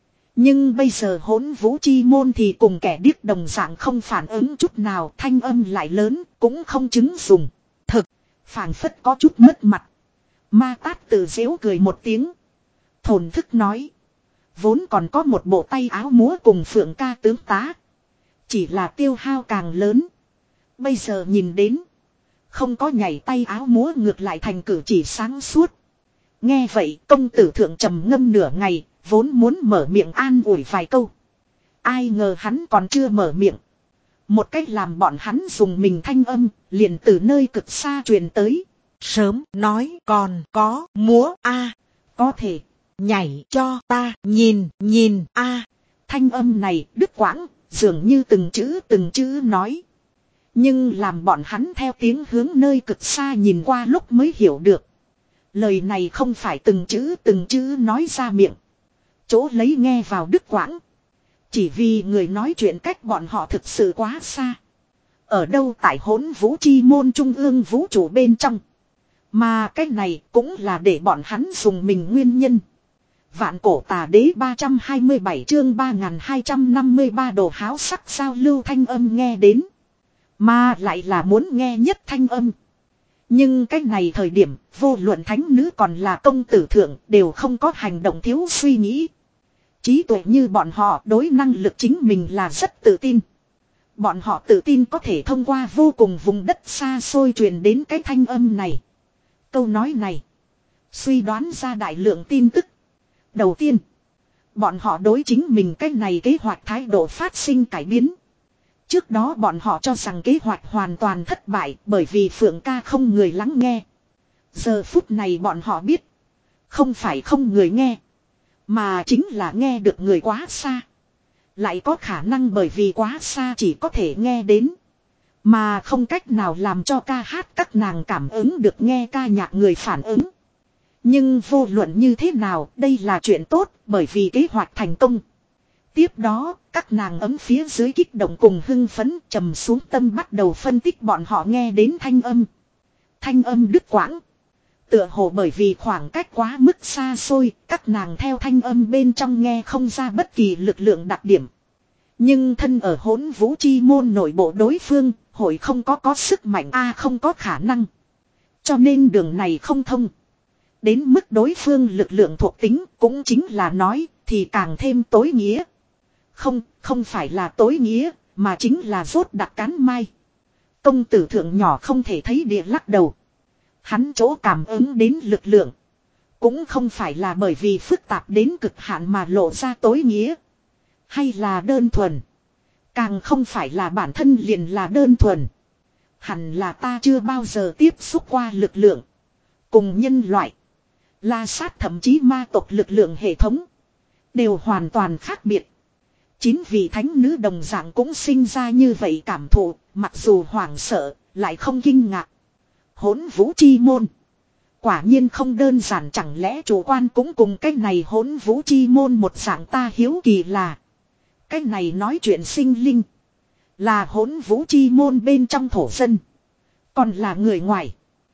Speaker 1: Nhưng bây giờ hỗn vũ chi môn thì cùng kẻ điếc đồng dạng không phản ứng chút nào. Thanh âm lại lớn cũng không chứng dùng. Thực, phảng phất có chút mất mặt. Ma Tát tự giễu cười một tiếng. Thổn thức nói. Vốn còn có một bộ tay áo múa cùng phượng ca tướng tá. Chỉ là tiêu hao càng lớn. Bây giờ nhìn đến. Không có nhảy tay áo múa ngược lại thành cử chỉ sáng suốt. Nghe vậy công tử thượng trầm ngâm nửa ngày. Vốn muốn mở miệng an ủi vài câu. Ai ngờ hắn còn chưa mở miệng. Một cách làm bọn hắn dùng mình thanh âm. Liền từ nơi cực xa truyền tới.
Speaker 2: Sớm nói còn có múa a
Speaker 1: Có thể.
Speaker 2: Nhảy cho ta nhìn nhìn a
Speaker 1: Thanh âm này đứt quãng. Dường như từng chữ từng chữ nói. Nhưng làm bọn hắn theo tiếng hướng nơi cực xa nhìn qua lúc mới hiểu được. Lời này không phải từng chữ từng chữ nói ra miệng. Chỗ lấy nghe vào đứt quãng. Chỉ vì người nói chuyện cách bọn họ thực sự quá xa. Ở đâu tại hỗn vũ chi môn trung ương vũ trụ bên trong. Mà cái này cũng là để bọn hắn dùng mình nguyên nhân. Vạn cổ tà đế ba trăm hai mươi bảy chương ba nghìn hai trăm năm mươi ba đồ háo sắc giao lưu thanh âm nghe đến. Mà lại là muốn nghe nhất thanh âm. Nhưng cái này thời điểm vô luận thánh nữ còn là công tử thượng đều không có hành động thiếu suy nghĩ. Trí tuệ như bọn họ đối năng lực chính mình là rất tự tin. Bọn họ tự tin có thể thông qua vô cùng vùng đất xa xôi truyền đến cái thanh âm này. Câu nói này suy đoán ra đại lượng tin tức. Đầu tiên, bọn họ đối chính mình cái này kế hoạch thái độ phát sinh cải biến. Trước đó bọn họ cho rằng kế hoạch hoàn toàn thất bại bởi vì Phượng ca không người lắng nghe. Giờ phút này bọn họ biết, không phải không người nghe, mà chính là nghe được người quá xa. Lại có khả năng bởi vì quá xa chỉ có thể nghe đến, mà không cách nào làm cho ca hát các nàng cảm ứng được nghe ca nhạc người phản ứng. Nhưng vô luận như thế nào, đây là chuyện tốt, bởi vì kế hoạch thành công. Tiếp đó, các nàng ấm phía dưới kích động cùng hưng phấn, trầm xuống tâm bắt đầu phân tích bọn họ nghe đến thanh âm. Thanh âm đứt quãng. Tựa hồ bởi vì khoảng cách quá mức xa xôi, các nàng theo thanh âm bên trong nghe không ra bất kỳ lực lượng đặc điểm. Nhưng thân ở hỗn vũ chi môn nội bộ đối phương, hội không có có sức mạnh a không có khả năng. Cho nên đường này không thông. Đến mức đối phương lực lượng thuộc tính cũng chính là nói thì càng thêm tối nghĩa. Không, không phải là tối nghĩa, mà chính là rốt đặc cán mai. Công tử thượng nhỏ không thể thấy địa lắc đầu. Hắn chỗ cảm ứng đến lực lượng. Cũng không phải là bởi vì phức tạp đến cực hạn mà lộ ra tối nghĩa. Hay là đơn thuần. Càng không phải là bản thân liền là đơn thuần. Hẳn là ta chưa bao giờ tiếp xúc qua lực lượng. Cùng nhân loại. La sát thậm chí ma tộc lực lượng hệ thống. Đều hoàn toàn khác biệt. Chín vị thánh nữ đồng dạng cũng sinh ra như vậy cảm thụ. Mặc dù hoảng sợ, lại không kinh ngạc. Hỗn vũ chi môn. Quả nhiên không đơn giản, chẳng lẽ chủ quan cũng cùng cái này hỗn vũ chi môn một dạng. Ta hiếu kỳ là. Cái này nói chuyện sinh linh. Là hỗn vũ chi môn bên trong thổ dân. Còn là người ngoài.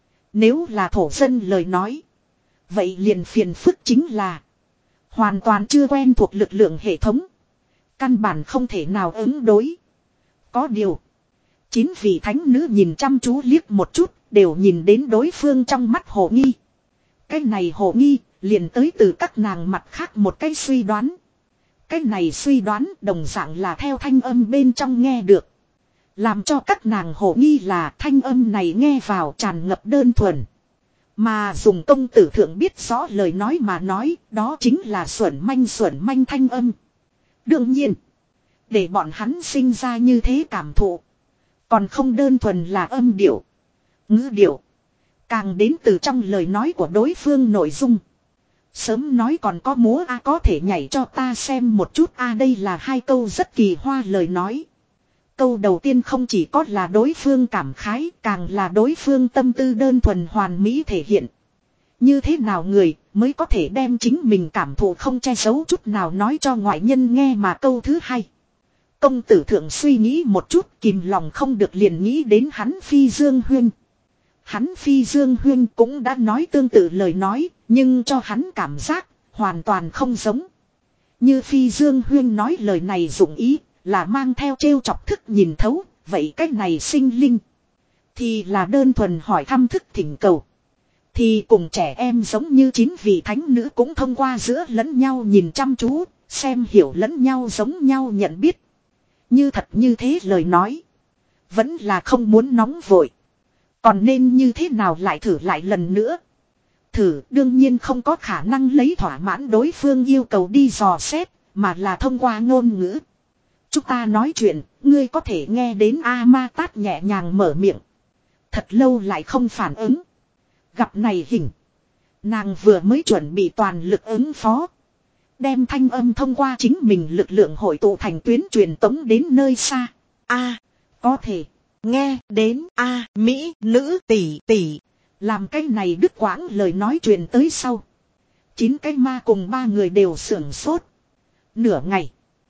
Speaker 1: Nếu là thổ dân lời nói. Vậy liền phiền phức chính là. Hoàn toàn chưa quen thuộc lực lượng hệ thống. Căn bản không thể nào ứng đối. Có điều. Chín vị thánh nữ nhìn chăm chú liếc một chút. Đều nhìn đến đối phương trong mắt hồ nghi. Cái này hồ nghi liền tới từ các nàng mặt khác một cái suy đoán. Cái này suy đoán đồng dạng là theo thanh âm bên trong nghe được. Làm cho các nàng hồ nghi là thanh âm này nghe vào tràn ngập đơn thuần. Mà dùng công tử thượng biết rõ lời nói mà nói, đó chính là xuẩn manh xuẩn manh thanh âm. Đương nhiên, để bọn hắn sinh ra như thế cảm thụ. Còn không đơn thuần là âm điệu, ngữ điệu. Càng đến từ trong lời nói của đối phương nội dung. Sớm nói còn có múa a có thể nhảy cho ta xem một chút a đây là hai câu rất kỳ hoa lời nói. Câu đầu tiên không chỉ có là đối phương cảm khái, càng là đối phương tâm tư đơn thuần hoàn mỹ thể hiện. Như thế nào người mới có thể đem chính mình cảm thụ không che giấu chút nào nói cho ngoại nhân nghe mà câu thứ hai. Công tử thượng suy nghĩ một chút kìm lòng không được liền nghĩ đến hắn Phi Dương Huyên. Hắn Phi Dương Huyên cũng đã nói tương tự lời nói, nhưng cho hắn cảm giác hoàn toàn không giống. Như Phi Dương Huyên nói lời này dụng ý là mang theo trêu chọc thức nhìn thấu, vậy cách này sinh linh. Thì là đơn thuần hỏi thăm thức thỉnh cầu. Thì cùng trẻ em giống như chín vị thánh nữ cũng thông qua giữa lẫn nhau nhìn chăm chú, xem hiểu lẫn nhau giống nhau nhận biết. Như thật như thế lời nói. Vẫn là không muốn nóng vội. Còn nên như thế nào lại thử lại lần nữa. Thử đương nhiên không có khả năng lấy thỏa mãn đối phương yêu cầu đi dò xét, mà là thông qua ngôn ngữ. Chúng ta nói chuyện, ngươi có thể nghe đến A Ma Tát nhẹ nhàng mở miệng. Thật lâu lại không phản ứng. Gặp này hình. Nàng vừa mới chuẩn bị toàn lực ứng phó. Đem thanh âm thông qua chính mình lực lượng hội tụ thành tuyến truyền tống đến nơi xa. A, có thể nghe đến A Mỹ nữ tỷ tỷ. Làm cái này đứt quãng lời nói truyền tới sau. Chín cái ma cùng ba người đều sưởng sốt. Nửa ngày.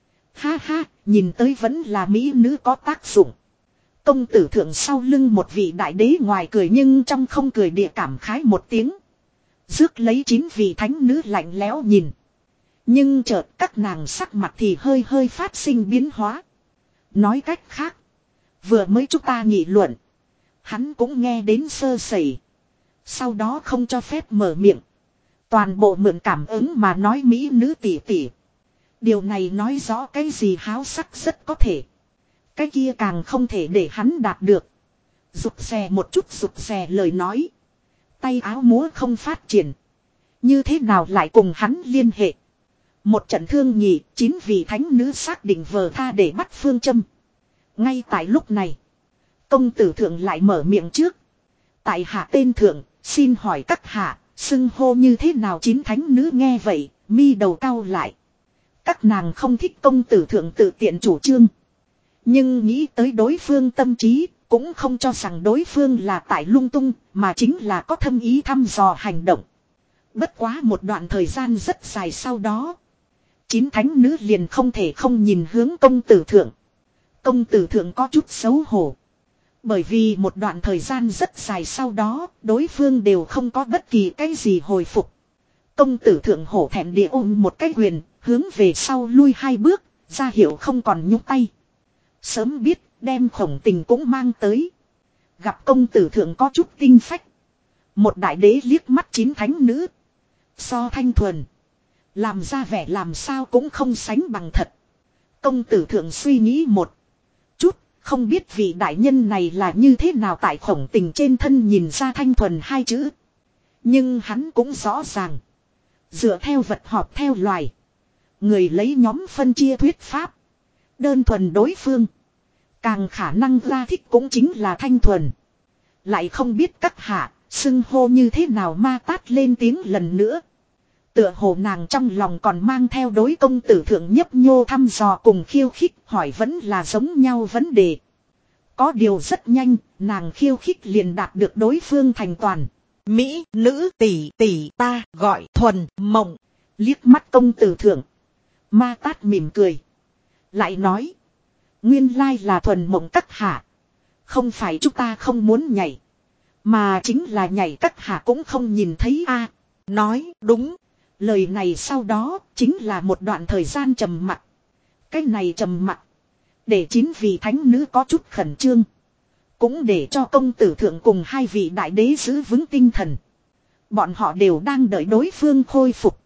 Speaker 1: Ha ha, nhìn tới vẫn là Mỹ nữ có tác dụng. Công tử thượng sau lưng một vị đại đế ngoài cười nhưng trong không cười địa cảm khái một tiếng. Rước lấy chín vị thánh nữ lạnh lẽo nhìn. Nhưng chợt các nàng sắc mặt thì hơi hơi phát sinh biến hóa. Nói cách khác. Vừa mới chúng ta nghị luận. Hắn cũng nghe đến sơ sẩy. Sau đó không cho phép mở miệng. Toàn bộ mượn cảm ứng mà nói Mỹ nữ tỷ tỷ. Điều này nói rõ cái gì háo sắc rất có thể. Cái kia càng không thể để hắn đạt được. Rụt rè một chút rụt rè lời nói. Tay áo múa không phát triển. Như thế nào lại cùng hắn liên hệ. Một trận thương nhị, chín vị thánh nữ xác định vờ tha để bắt phương châm. Ngay tại lúc này, công tử thượng lại mở miệng trước. Tại hạ tên thượng, xin hỏi các hạ, xưng hô như thế nào chín thánh nữ nghe vậy, mi đầu cau lại. Các nàng không thích công tử thượng tự tiện chủ trương. Nhưng nghĩ tới đối phương tâm trí, cũng không cho rằng đối phương là tại lung tung, mà chính là có thâm ý thăm dò hành động. Bất quá một đoạn thời gian rất dài sau đó. Chín thánh nữ liền không thể không nhìn hướng công tử thượng. Công tử thượng có chút xấu hổ. Bởi vì một đoạn thời gian rất dài sau đó, đối phương đều không có bất kỳ cái gì hồi phục. Công tử thượng hổ thẹn địa ôm một cái quyền, hướng về sau lui hai bước, ra hiệu không còn nhúc tay. Sớm biết, đem khổng tình cũng mang tới. Gặp công tử thượng có chút tinh phách. Một đại đế liếc mắt chín thánh nữ. So thanh thuần. Làm ra vẻ làm sao cũng không sánh bằng thật. Công tử thượng suy nghĩ một chút, không biết vị đại nhân này là như thế nào tại Khổng Tình trên thân nhìn ra thanh thuần hai chữ. Nhưng hắn cũng rõ ràng. Dựa theo vật họp theo loài. Người lấy nhóm phân chia thuyết pháp. Đơn thuần đối phương. Càng khả năng ra thích cũng chính là thanh thuần. Lại không biết các hạ, xưng hô như thế nào ma tát lên tiếng lần nữa. Tựa hồ nàng trong lòng còn mang theo đối công tử thượng nhấp nhô thăm dò cùng khiêu khích, hỏi vẫn là giống nhau vấn đề. Có điều rất nhanh, nàng khiêu khích liền đạt được đối phương thành toàn.
Speaker 2: Mỹ nữ tỷ tỷ ta gọi Thuần Mộng.
Speaker 1: Liếc mắt công tử thượng. Ma tát mỉm cười. Lại nói. Nguyên lai là Thuần Mộng các hạ. Không phải chúng ta không muốn nhảy. Mà chính là nhảy các hạ cũng không nhìn thấy a.
Speaker 2: Nói đúng.
Speaker 1: Lời này sau đó chính là một đoạn thời gian trầm mặc. Cái này trầm mặc. Để chín vị thánh nữ có chút khẩn trương. Cũng để cho công tử thượng cùng hai vị đại đế giữ vững tinh thần. Bọn họ đều đang đợi đối phương khôi phục.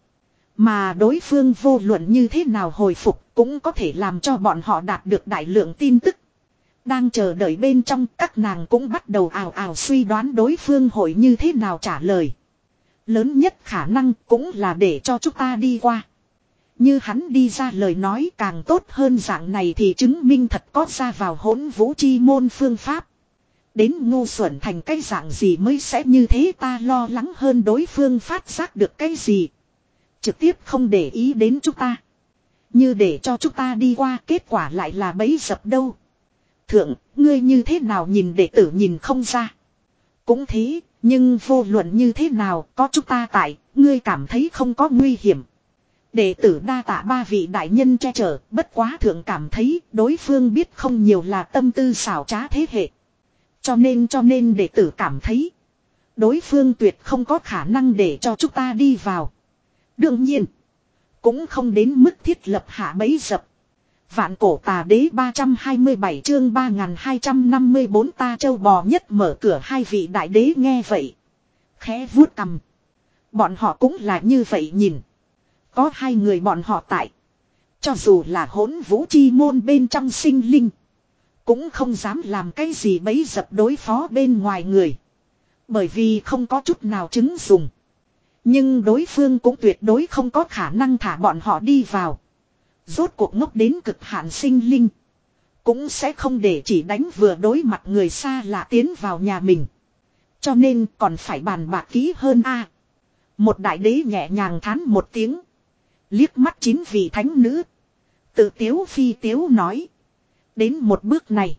Speaker 1: Mà đối phương vô luận như thế nào hồi phục cũng có thể làm cho bọn họ đạt được đại lượng tin tức. Đang chờ đợi bên trong các nàng cũng bắt đầu ào ào suy đoán đối phương hội như thế nào trả lời. Lớn nhất khả năng cũng là để cho chúng ta đi qua. Như hắn đi ra lời nói càng tốt hơn, dạng này thì chứng minh thật có ra vào hỗn vũ chi môn phương pháp. Đến ngu xuẩn thành cái dạng gì mới sẽ như thế, ta lo lắng hơn đối phương phát giác được cái gì. Trực tiếp không để ý đến chúng ta. Như để cho chúng ta đi qua kết quả lại là bẫy dập đâu. Thượng, ngươi như thế nào nhìn đệ tử nhìn không ra. Cũng thế, nhưng vô luận như thế nào có chúng ta tại, ngươi cảm thấy không có nguy hiểm. Đệ tử đa tạ ba vị đại nhân che chở, bất quá thượng cảm thấy đối phương biết không nhiều là tâm tư xảo trá thế hệ. Cho nên cho nên đệ tử cảm thấy đối phương tuyệt không có khả năng để cho chúng ta đi vào. Đương nhiên, cũng không đến mức thiết lập hạ bẫy dập. Vạn cổ tà đế ba trăm hai mươi bảy chương ba nghìn hai trăm năm mươi bốn ta châu bò nhất mở cửa. Hai vị đại đế nghe vậy khẽ vuốt cằm. Bọn họ cũng là như vậy nhìn. Có hai người bọn họ tại. Cho dù là hỗn vũ chi môn bên trong sinh linh. Cũng không dám làm cái gì bấy dập đối phó bên ngoài người. Bởi vì không có chút nào chứng dùng. Nhưng đối phương cũng tuyệt đối không có khả năng thả bọn họ đi vào. Rốt cuộc ngốc đến cực hạn sinh linh. Cũng sẽ không để chỉ đánh vừa đối mặt người xa lạ tiến vào nhà mình. Cho nên còn phải bàn bạc kỹ hơn a. Một đại đế nhẹ nhàng thán một tiếng. Liếc mắt chín vị thánh nữ. Tự tiếu phi tiếu nói. Đến một bước này.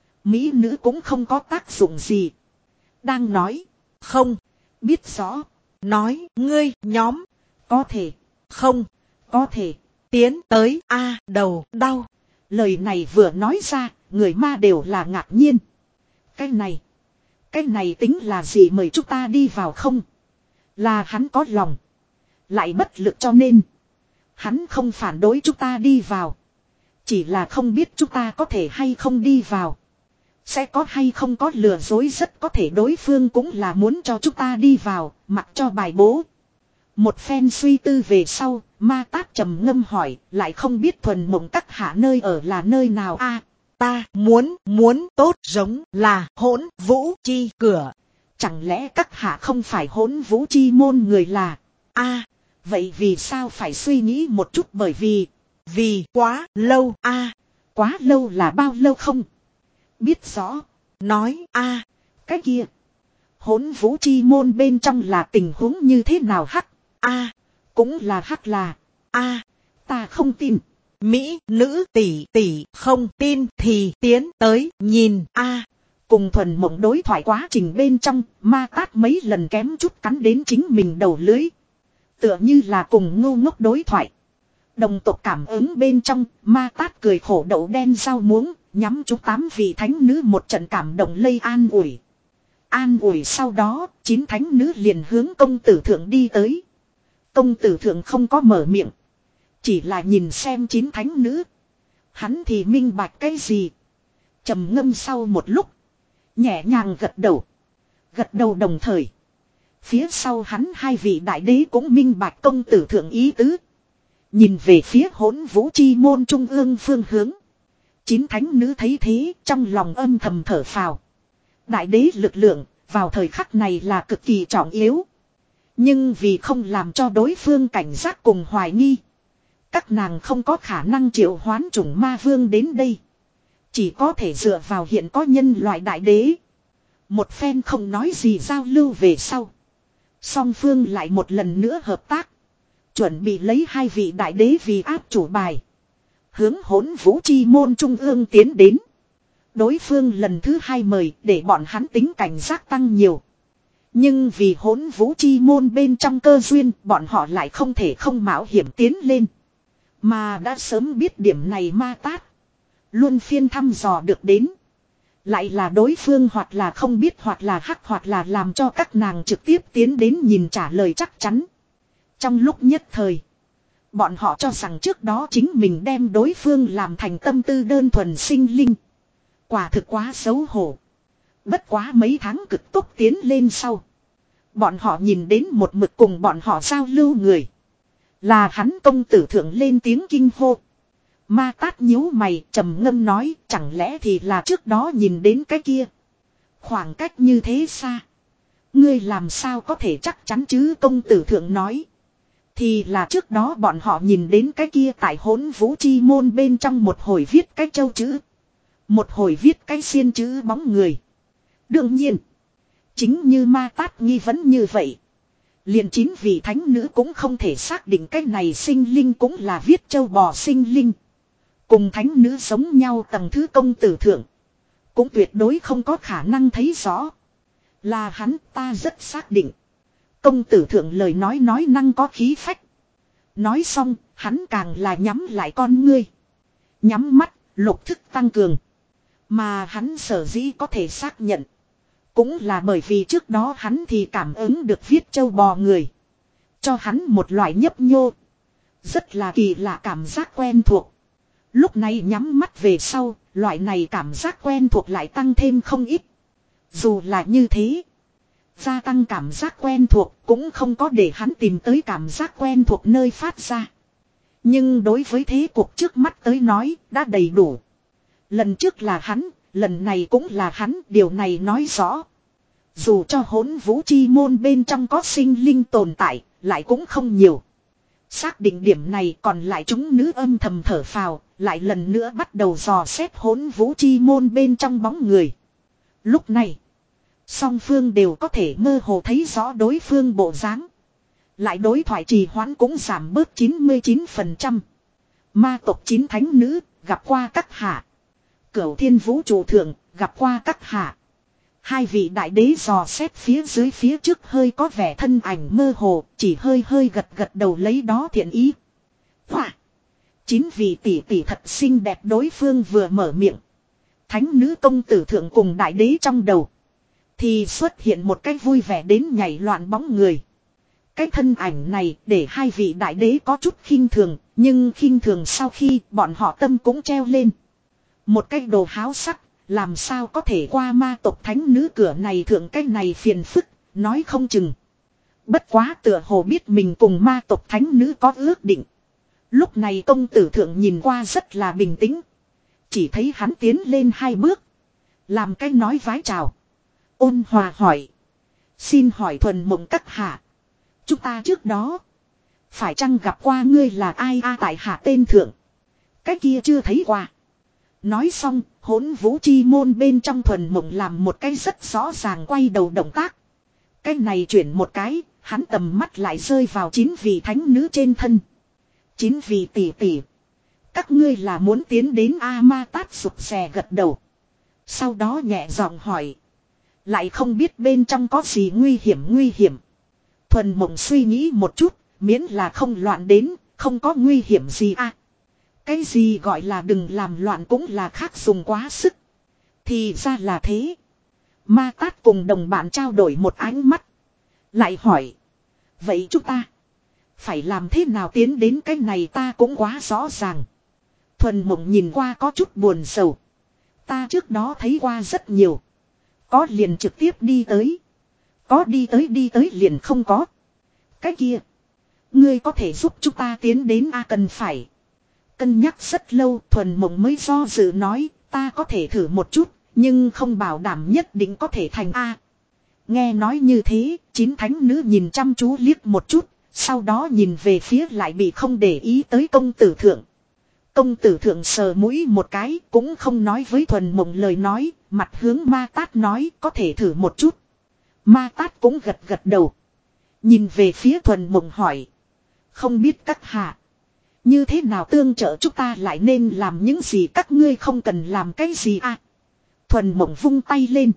Speaker 1: Mỹ nữ cũng không có tác dụng gì. Đang nói.
Speaker 2: Không.
Speaker 1: Biết rõ.
Speaker 2: Nói ngươi nhóm.
Speaker 1: Có thể.
Speaker 2: Không.
Speaker 1: Có thể.
Speaker 2: Tiến tới a đầu đau.
Speaker 1: Lời này vừa nói ra. Người ma đều là ngạc nhiên. Cái này. Cái này tính là gì, mời chúng ta đi vào không? Là hắn có lòng. Lại bất lực cho nên. Hắn không phản đối chúng ta đi vào. Chỉ là không biết chúng ta có thể hay không đi vào. Sẽ có hay không có lừa dối, rất có thể đối phương cũng là muốn cho chúng ta đi vào, mặc cho bài bố. Một phen suy tư về sau, ma tát trầm ngâm hỏi, lại không biết Thuần Mộng các hạ nơi ở là nơi nào a?
Speaker 2: Ta muốn, muốn tốt giống là hỗn vũ chi cửa.
Speaker 1: Chẳng lẽ các hạ không phải hỗn vũ chi môn người là?
Speaker 2: A,
Speaker 1: vậy vì sao phải suy nghĩ một chút, bởi vì...
Speaker 2: Vì quá lâu a.
Speaker 1: Quá lâu là bao lâu không? Biết rõ.
Speaker 2: Nói a.
Speaker 1: Cái kia. Hỗn vũ chi môn bên trong là tình huống như thế nào hắc?
Speaker 2: A.
Speaker 1: Cũng là hắc là.
Speaker 2: A.
Speaker 1: Ta không tin.
Speaker 2: Mỹ nữ tỷ tỷ không tin thì tiến tới nhìn a.
Speaker 1: Cùng Thuần Mộng đối thoại quá trình bên trong, ma tát mấy lần kém chút cắn đến chính mình đầu lưới. Tựa như là cùng ngu ngốc đối thoại. Đồng tộc cảm ứng bên trong, ma tát cười khổ đậu đen rau muống, nhắm chúng tám vị thánh nữ một trận cảm động lây an ủi. An ủi sau đó, chín thánh nữ liền hướng công tử thượng đi tới. Công tử thượng không có mở miệng. Chỉ là nhìn xem chín thánh nữ. Hắn thì minh bạch cái gì. Trầm ngâm sau một lúc. Nhẹ nhàng gật đầu. Gật đầu đồng thời. Phía sau hắn hai vị đại đế cũng minh bạch công tử thượng ý tứ. Nhìn về phía hỗn vũ chi môn trung ương phương hướng. Chín thánh nữ thấy thế trong lòng âm thầm thở phào. Đại đế lực lượng vào thời khắc này là cực kỳ trọng yếu. Nhưng vì không làm cho đối phương cảnh giác cùng hoài nghi. Các nàng không có khả năng triệu hoán chủng ma vương đến đây. Chỉ có thể dựa vào hiện có nhân loại đại đế. Một phen không nói gì giao lưu về sau. Song phương lại một lần nữa hợp tác. Chuẩn bị lấy hai vị đại đế vì áp chủ bài. Hướng hỗn vũ chi môn trung ương tiến đến. Đối phương lần thứ hai mời để bọn hắn tính cảnh giác tăng nhiều. Nhưng vì hỗn vũ chi môn bên trong cơ duyên bọn họ lại không thể không mạo hiểm tiến lên. Mà đã sớm biết điểm này ma tát. Luôn phiên thăm dò được đến. Lại là đối phương hoặc là không biết hoặc là hắc hoặc là làm cho các nàng trực tiếp tiến đến nhìn trả lời chắc chắn. Trong lúc nhất thời. Bọn họ cho rằng trước đó chính mình đem đối phương làm thành tâm tư đơn thuần sinh linh. Quả thực quá xấu hổ. Bất quá mấy tháng cực tốc tiến lên sau. Bọn họ nhìn đến một mực cùng bọn họ giao lưu người. Là hắn công tử thượng lên tiếng kinh hô. Ma tát nhíu mày trầm ngâm nói chẳng lẽ thì là trước đó nhìn đến cái kia. Khoảng cách như thế xa. Ngươi làm sao có thể chắc chắn chứ công tử thượng nói. Thì là trước đó bọn họ nhìn đến cái kia tại hỗn vũ chi môn bên trong một hồi viết cái châu chữ. Một hồi viết cái xiên chữ bóng người. Đương nhiên. Chính như ma tát nghi vấn như vậy. Liền chín vị thánh nữ cũng không thể xác định cái này sinh linh cũng là viết châu bò sinh linh. Cùng thánh nữ giống nhau tầng thứ công tử thượng. Cũng tuyệt đối không có khả năng thấy rõ. Là hắn ta rất xác định. Công tử thượng lời nói nói năng có khí phách. Nói xong hắn càng là nhắm lại con ngươi. Nhắm mắt lục thức tăng cường. Mà hắn sở dĩ có thể xác nhận. Cũng là bởi vì trước đó hắn thì cảm ứng được viết châu bò người. Cho hắn một loại nhấp nhô. Rất là kỳ lạ cảm giác quen thuộc. Lúc này nhắm mắt về sau, loại này cảm giác quen thuộc lại tăng thêm không ít. Dù là như thế, gia tăng cảm giác quen thuộc cũng không có để hắn tìm tới cảm giác quen thuộc nơi phát ra. Nhưng đối với thế cuộc trước mắt tới nói, đã đầy đủ. Lần trước là hắn, lần này cũng là hắn, điều này nói rõ. Dù cho hỗn vũ chi môn bên trong có sinh linh tồn tại, lại cũng không nhiều. Xác định điểm này còn lại chúng nữ âm thầm thở phào, lại lần nữa bắt đầu dò xét hỗn vũ chi môn bên trong bóng người. Lúc này, song phương đều có thể mơ hồ thấy rõ đối phương bộ dáng. Lại đối thoại trì hoãn cũng giảm bớt chín mươi chín phần trăm. Ma tộc chín thánh nữ, gặp qua các hạ. Cửu thiên vũ trụ thượng, gặp qua các hạ. Hai vị đại đế dò xét phía dưới phía trước hơi có vẻ thân ảnh mơ hồ, chỉ hơi hơi gật gật đầu lấy đó thiện ý. Hoa! Chín vị tỷ tỷ thật xinh đẹp đối phương vừa mở miệng. Thánh nữ công tử thượng cùng đại đế trong đầu. Thì xuất hiện một cái vui vẻ đến nhảy loạn bóng người. Cái thân ảnh này để hai vị đại đế có chút khinh thường, nhưng khinh thường sau khi bọn họ tâm cũng treo lên. Một cái đồ háo sắc. Làm sao có thể qua ma tộc thánh nữ cửa này thượng cái này phiền phức, nói không chừng. Bất quá tựa hồ biết mình cùng ma tộc thánh nữ có ước định. Lúc này công tử thượng nhìn qua rất là bình tĩnh. Chỉ thấy hắn tiến lên hai bước. Làm cái nói vái chào. Ôn hòa hỏi. Xin hỏi thuần mộng các hạ. Chúng ta trước đó. Phải chăng gặp qua ngươi là ai a tại hạ tên thượng. Cái kia chưa thấy qua. Nói xong, hỗn vũ chi môn bên trong thuần mộng làm một cái rất rõ ràng quay đầu động tác. Cái này chuyển một cái, hắn tầm mắt lại rơi vào chín vị thánh nữ trên thân. Chín vị tỷ tỷ. Các ngươi là muốn tiến đến A Ma Tát sụp xè gật đầu. Sau đó nhẹ giọng hỏi. Lại không biết bên trong có gì nguy hiểm nguy hiểm. Thuần mộng suy nghĩ một chút, miễn là không loạn đến, không có nguy hiểm gì à. Cái gì gọi là đừng làm loạn cũng là khác dùng quá sức. Thì ra là thế. Ma Tát cùng đồng bạn trao đổi một ánh mắt. Lại hỏi. Vậy chúng ta. Phải làm thế nào tiến đến cái này ta cũng quá rõ ràng. Thuần mộng nhìn qua có chút buồn sầu. Ta trước đó thấy qua rất nhiều. Có liền trực tiếp đi tới. Có đi tới đi tới liền không có. Cái kia. Ngươi có thể giúp chúng ta tiến đến a cần phải. Cân nhắc rất lâu Thuần Mộng mới do dự nói ta có thể thử một chút. Nhưng không bảo đảm nhất định có thể thành a. Nghe nói như thế, chín thánh nữ nhìn chăm chú liếc một chút. Sau đó nhìn về phía lại bị không để ý tới công tử thượng. Công tử thượng sờ mũi một cái cũng không nói với Thuần Mộng lời nói. Mặt hướng Ma Tát nói có thể thử một chút. Ma Tát cũng gật gật đầu. Nhìn về phía Thuần Mộng hỏi. Không biết các hạ. Như thế nào tương trợ chúng ta lại nên làm những gì các ngươi không cần làm cái gì à. Thuần Mộng vung tay lên.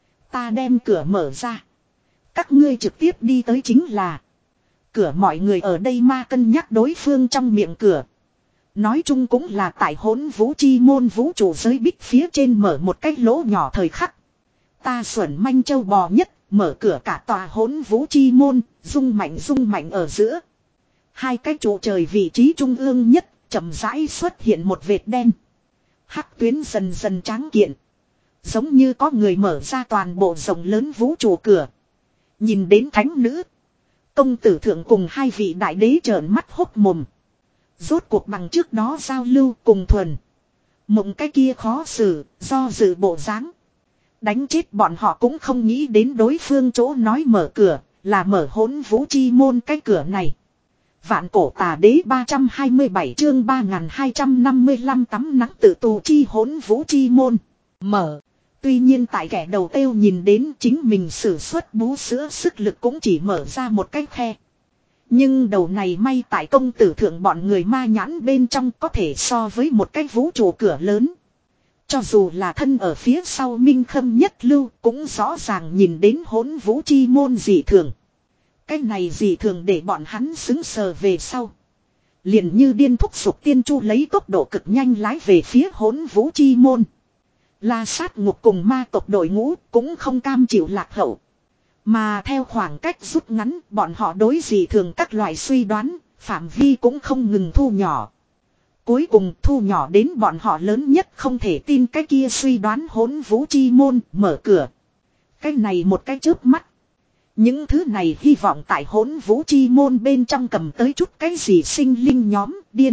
Speaker 1: Ta đem cửa mở ra. Các ngươi trực tiếp đi tới chính là. Cửa mọi người ở đây ma cân nhắc đối phương trong miệng cửa. Nói chung cũng là tại Hỗn Vũ Chi môn vũ trụ giới bích phía trên mở một cái lỗ nhỏ thời khắc. Ta xuẩn manh châu bò nhất, mở cửa cả tòa Hỗn Vũ Chi môn, rung mạnh rung mạnh ở giữa. Hai cái trụ trời vị trí trung ương nhất, chậm rãi xuất hiện một vệt đen. Hắc tuyến dần dần tráng kiện. Giống như có người mở ra toàn bộ rộng lớn vũ trụ cửa. Nhìn đến thánh nữ. Công tử thượng cùng hai vị đại đế trợn mắt hốc mồm. Rốt cuộc bằng trước đó giao lưu cùng Thuần Mộng cái kia khó xử, do dự bộ dáng. Đánh chết bọn họ cũng không nghĩ đến đối phương chỗ nói mở cửa, là mở Hỗn Vũ Chi môn cái cửa này. Vạn cổ tà đế ba trăm hai mươi bảy chương ba nghìn hai trăm năm mươi lăm tắm nắng tự tù chi Hỗn Vũ Chi môn. Mở. Tuy nhiên tại kẻ đầu tiêu nhìn đến chính mình sử xuất bú sữa sức lực cũng chỉ mở ra một cái khe. Nhưng đầu này may tại công tử thượng bọn người ma nhãn bên trong có thể so với một cái vũ trụ cửa lớn. Cho dù là thân ở phía sau Minh Khâm Nhất Lưu cũng rõ ràng nhìn đến Hỗn Vũ Chi môn dị thường. Cái này dị thường để bọn hắn xứng sờ về sau. Liền như điên thúc giục tiên chu lấy tốc độ cực nhanh lái về phía Hỗn Vũ Chi môn. La Sát Ngục cùng ma tộc đội ngũ cũng không cam chịu lạc hậu. Mà theo khoảng cách rút ngắn bọn họ đối dị thường các loại suy đoán, phạm vi cũng không ngừng thu nhỏ. Cuối cùng thu nhỏ đến bọn họ lớn nhất không thể tin cái kia suy đoán Hỗn Vũ Chi môn mở cửa. Cái này một cái chớp mắt. Những thứ này hy vọng tại Hỗn Vũ Chi môn bên trong cầm tới chút cái gì sinh linh nhóm điên.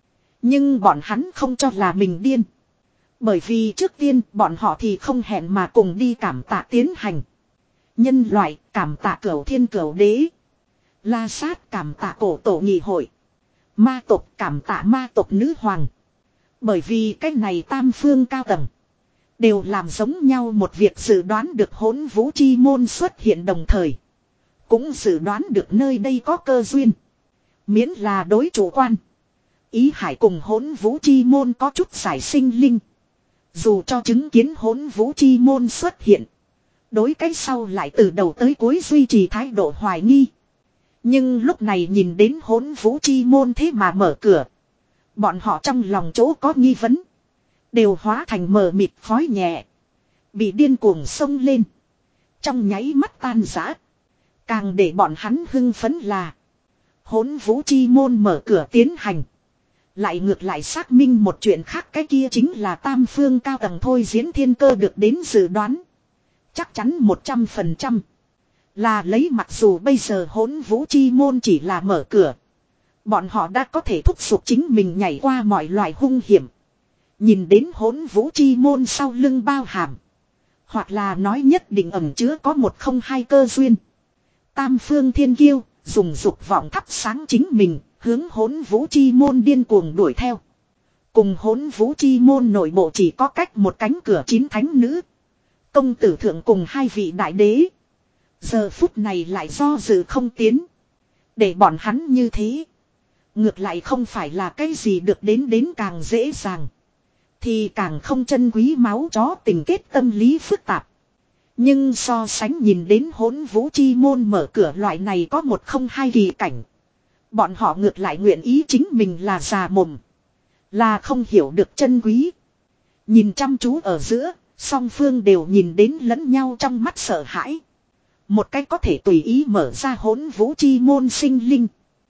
Speaker 1: Nhưng bọn hắn không cho là mình điên. Bởi vì trước tiên bọn họ thì không hẹn mà cùng đi cảm tạ tiến hành. Nhân loại cảm tạ Cửu Thiên Cửu Đế. La Sát cảm tạ cổ tổ nghị hội. Ma tộc cảm tạ ma tộc nữ hoàng. Bởi vì cái này tam phương cao tầng. Đều làm giống nhau một việc dự đoán được Hỗn Vũ Chi môn xuất hiện đồng thời. Cũng dự đoán được nơi đây có cơ duyên. Miễn là đối chủ quan. Ý Hải cùng Hỗn Vũ Chi môn có chút giải sinh linh. Dù cho chứng kiến Hỗn Vũ Chi môn xuất hiện. Đối cái sau lại từ đầu tới cuối duy trì thái độ hoài nghi. Nhưng lúc này nhìn đến Hỗn Vũ Chi môn thế mà mở cửa. Bọn họ trong lòng chỗ có nghi vấn. Đều hóa thành mờ mịt khói nhẹ. Bị điên cuồng xông lên. Trong nháy mắt tan rã. Càng để bọn hắn hưng phấn là. Hỗn Vũ Chi môn mở cửa tiến hành. Lại ngược lại xác minh một chuyện khác, cái kia chính là tam phương cao tầng thôi diễn thiên cơ được đến dự đoán. Chắc chắn một trăm phần trăm. Là lấy mặc dù bây giờ Hỗn Vũ Chi môn chỉ là mở cửa. Bọn họ đã có thể thúc giục chính mình nhảy qua mọi loại hung hiểm. Nhìn đến Hỗn Vũ Chi môn sau lưng bao hàm. Hoặc là nói nhất định ẩn chứa có một không hai cơ duyên. Tam phương thiên kiêu dùng dục vọng thắp sáng chính mình, hướng Hỗn Vũ Chi môn điên cuồng đuổi theo. Cùng Hỗn Vũ Chi môn nội bộ chỉ có cách một cánh cửa chín thánh nữ. Công tử thượng cùng hai vị đại đế. Giờ phút này lại do dự không tiến. Để bọn hắn như thế. Ngược lại không phải là cái gì được đến đến càng dễ dàng. Thì càng không trân quý máu chó tình kết tâm lý phức tạp. Nhưng so sánh nhìn đến Hỗn Vũ Chi môn mở cửa loại này có một không hai kỳ cảnh. Bọn họ ngược lại nguyện ý chính mình là già mồm. Là không hiểu được trân quý. Nhìn chăm chú ở giữa, song phương đều nhìn đến lẫn nhau trong mắt sợ hãi. Một cách có thể tùy ý mở ra Hỗn Vũ Chi môn sinh linh.